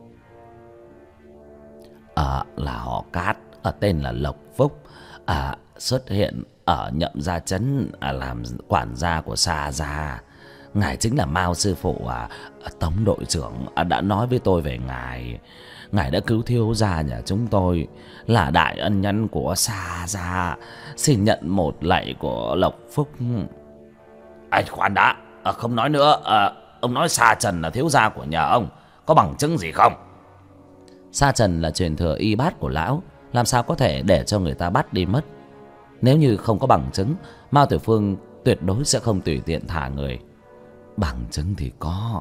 Là họ Cát, tên là Lộc Phúc, xuất hiện ở Nhậm Gia Trấn làm quản gia của Sa gia. Ngài chính là Mao sư phụ. Tống đội trưởng đã nói với tôi về ngài. Ngài đã cứu thiếu gia nhà chúng tôi, là đại ân nhân của Sa gia. Xin nhận một lạy của Lộc Phúc. Anh khoan đã, không nói nữa. Ông nói Sa Trần là thiếu gia của nhà ông, có bằng chứng gì không? Sa Trần là truyền thừa y bát của lão, làm sao có thể để cho người ta bắt đi mất. Nếu như không có bằng chứng, Mao Tiểu Phương tuyệt đối sẽ không tùy tiện thả người. Bằng chứng thì có.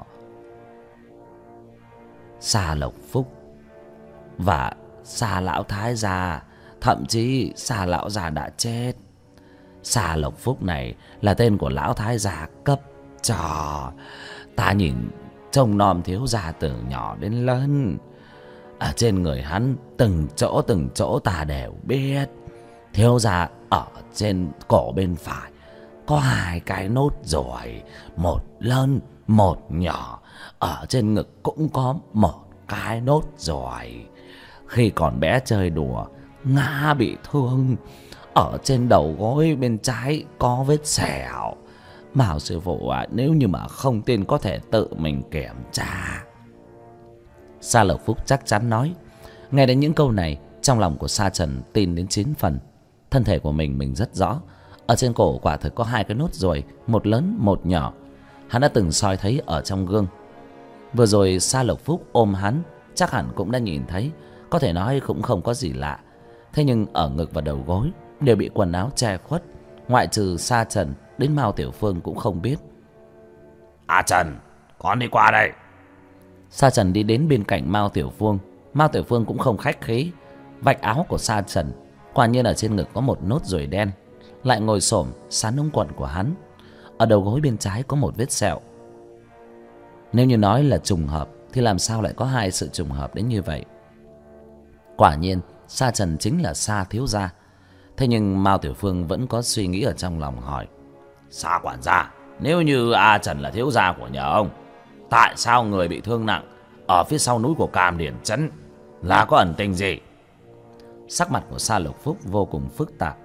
Sa Lộc Phúc và Sa lão thái gia, thậm chí Sa lão già đã chết. Sa Lộc Phúc này là tên của lão thái gia cấp cho. Ta nhìn trông nom thiếu gia từ nhỏ đến lớn. Ở trên người hắn từng chỗ ta đều biết. Thiếu gia ở trên cổ bên phải có 2 cái nốt ruồi, một lớn một nhỏ. Ở trên ngực cũng có 1 cái nốt ruồi. Khi còn bé chơi đùa ngã bị thương. Ở trên đầu gối bên trái có vết sẹo. Mao sư phụ nếu như mà không tin có thể tự mình kiểm tra. Sa Lộc Phúc chắc chắn nói. Nghe đến những câu này, trong lòng của Sa Trần tin đến 9 phần. Thân thể của mình rất rõ. Ở trên cổ quả thực có 2 cái nốt ruồi, một lớn một nhỏ. Hắn đã từng soi thấy ở trong gương. Vừa rồi Sa Lộc Phúc ôm hắn, chắc hẳn cũng đã nhìn thấy. Có thể nói cũng không có gì lạ. Thế nhưng ở ngực và đầu gối đều bị quần áo che khuất. Ngoại trừ Sa Trần, đến Mao Tiểu Phương cũng không biết. Trần, con đi qua đây. Sa Trần đi đến bên cạnh Mao Tiểu Phương. Mao Tiểu Phương cũng không khách khí, vạch áo của Sa Trần. Quả nhiên ở trên ngực có một nốt ruồi đen. Lại ngồi xổm sán ống quần của hắn. Ở đầu gối bên trái có một vết sẹo. Nếu như nói là trùng hợp thì làm sao lại có 2 sự trùng hợp đến như vậy. Quả nhiên Sa Trần chính là Sa thiếu gia. Thế nhưng Mao Tiểu Phương vẫn có suy nghĩ ở trong lòng, hỏi: Sa quản gia, nếu như Trần là thiếu gia của nhà ông, tại sao người bị thương nặng ở phía sau núi của Cam Điền Trấn là có ẩn tình gì? Sắc mặt của Sa Lộc Phúc vô cùng phức tạp.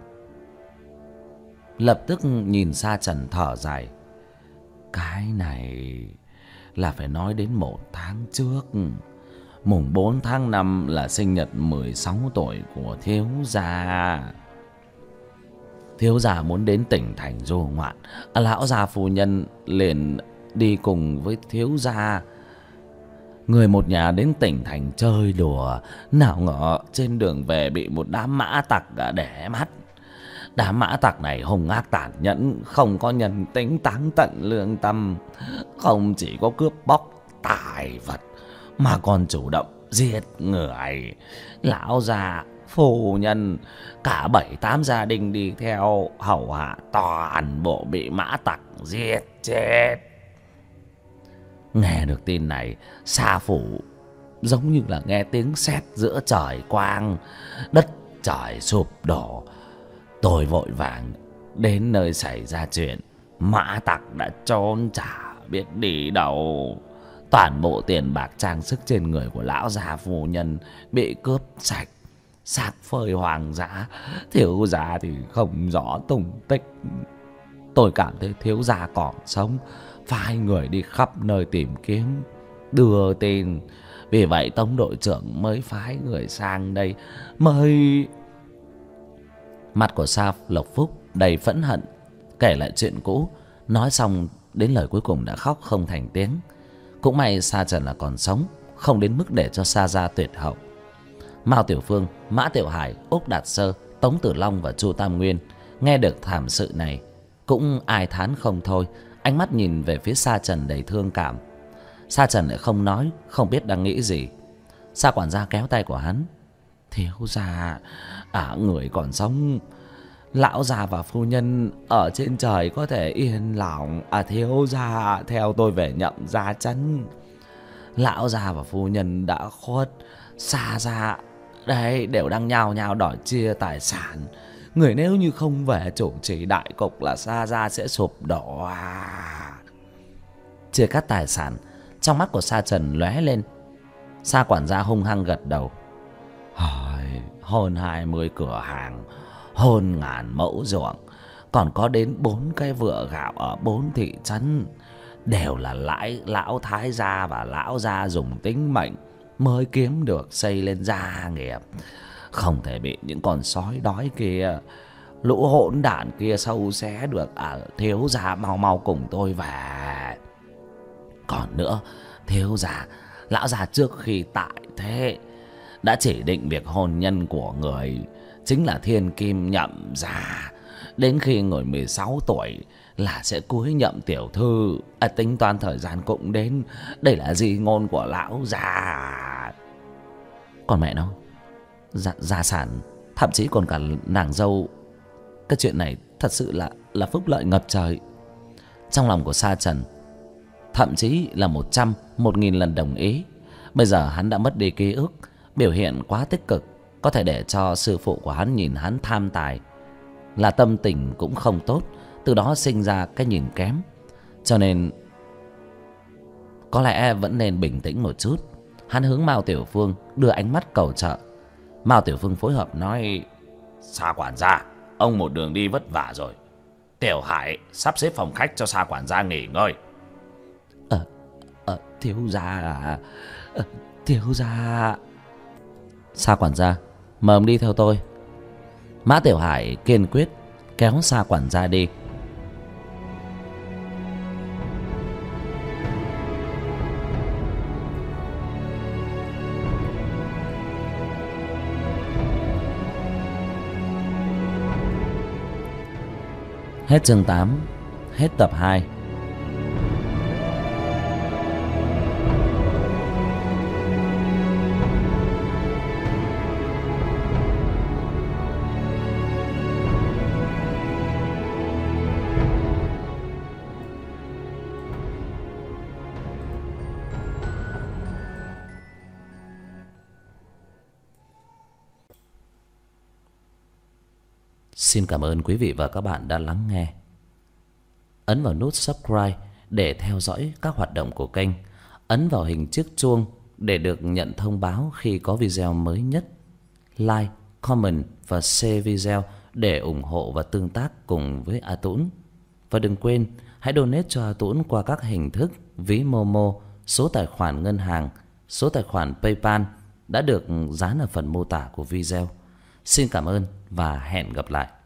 Lập tức nhìn Sa Trần thở dài. Cái này là phải nói đến 1 tháng trước. Mùng 4 tháng 5 là sinh nhật 16 tuổi của thiếu gia. Thiếu gia muốn đến tỉnh thành du ngoạn, lão gia phu nhân liền đi cùng với thiếu gia. Người một nhà đến tỉnh thành chơi đùa, nào ngờ trên đường về bị một đám mã tặc để mắt. Đám mã tặc này hung ác tàn nhẫn, không có nhân tính, táng tận lương tâm. Không chỉ có cướp bóc tài vật mà còn chủ động giết người. Lão già phu nhân cả 7-8 gia đình đi theo hầu hạ toàn bộ bị mã tặc giết chết. Nghe được tin này, Sa phủ giống như là nghe tiếng sét giữa trời quang, đất trời sụp đổ. Tôi vội vàng đến nơi xảy ra chuyện. Mã tặc đã trốn chả biết đi đâu. Toàn bộ tiền bạc trang sức trên người của lão già phu nhân bị cướp sạch, xác phơi hoang dã. Thiếu gia thì không rõ tung tích. Tôi cảm thấy thiếu gia còn sống, phái người đi khắp nơi tìm kiếm, đưa tin. Vì vậy tống đội trưởng mới phái người sang đây. Mặt của Sa Lộc Phúc đầy phẫn hận, kể lại chuyện cũ. Nói xong đến lời cuối cùng đã khóc không thành tiếng. Cũng may Sa Trần là còn sống, không đến mức để cho Sa gia tuyệt hậu. Mao Tiểu Phương, Mã Tiểu Hải, Úc Đạt Sơ, Tống Tử Long và Chu Tam Nguyên nghe được thảm sự này cũng ai thán không thôi. Ánh mắt nhìn về phía Sa Trần đầy thương cảm. Sa Trần lại không nói, không biết đang nghĩ gì. Sa quản gia kéo tay của hắn. Thiếu gia, người còn sống, lão già và phu nhân ở trên trời có thể yên lòng. Thiếu gia theo tôi về Nhậm Gia Trấn. Lão già và phu nhân đã khuất, Sa gia đấy đều đang nhao nhao đòi chia tài sản. Người nếu như không về chủ trì đại cục là Sa gia sẽ sụp đổ. Chia cắt tài sản, trong mắt của Sa Trần lóe lên. Sa quản gia hung hăng gật đầu. Hơn 20 cửa hàng, hơn 1000 mẫu ruộng, còn có đến 4 cái vựa gạo ở 4 thị trấn, đều là lão thái gia và lão gia dùng tính mệnh mới kiếm được xây lên gia nghiệp. Không thể bị những con sói đói kia, lũ hỗn đản kia sâu xé được. Thiếu gia mau cùng tôi về. Còn nữa, thiếu gia, lão già trước khi tại thế đã chỉ định việc hôn nhân của người chính là thiên kim Nhậm gia. Đến khi người 16 tuổi là sẽ cưới Nhậm tiểu thư. Tính toán thời gian cũng đến. Đây là di ngôn của lão già. Còn mẹ nó, gia sản, thậm chí còn cả nàng dâu. Cái chuyện này thật sự là phúc lợi ngập trời. Trong lòng của Sa Trần thậm chí là 100, 1000 lần đồng ý. Bây giờ hắn đã mất đi ký ức, biểu hiện quá tích cực, có thể để cho sư phụ của hắn nhìn hắn tham tài, là tâm tình cũng không tốt, từ đó sinh ra cái nhìn kém. Cho nên có lẽ vẫn nên bình tĩnh một chút. Hắn hướng Mao Tiểu Phương đưa ánh mắt cầu trợ. Mao Tiểu Phương phối hợp nói: Sa quản gia, ông một đường đi vất vả rồi, Tiểu Hải sắp xếp phòng khách cho Sa quản gia nghỉ ngơi. Thiếu gia thiếu gia. Sa quản gia, mời ông đi theo tôi. Mã Tiểu Hải kiên quyết kéo Sa quản gia đi. Hết chương 8, hết tập 2. Xin cảm ơn quý vị và các bạn đã lắng nghe. Ấn vào nút subscribe để theo dõi các hoạt động của kênh. Ấn vào hình chiếc chuông để được nhận thông báo khi có video mới nhất. Like, comment và share video để ủng hộ và tương tác cùng với A Tũng. Và đừng quên hãy donate cho A Tũng qua các hình thức ví Momo, số tài khoản ngân hàng, số tài khoản PayPal đã được dán ở phần mô tả của video. Xin cảm ơn và hẹn gặp lại.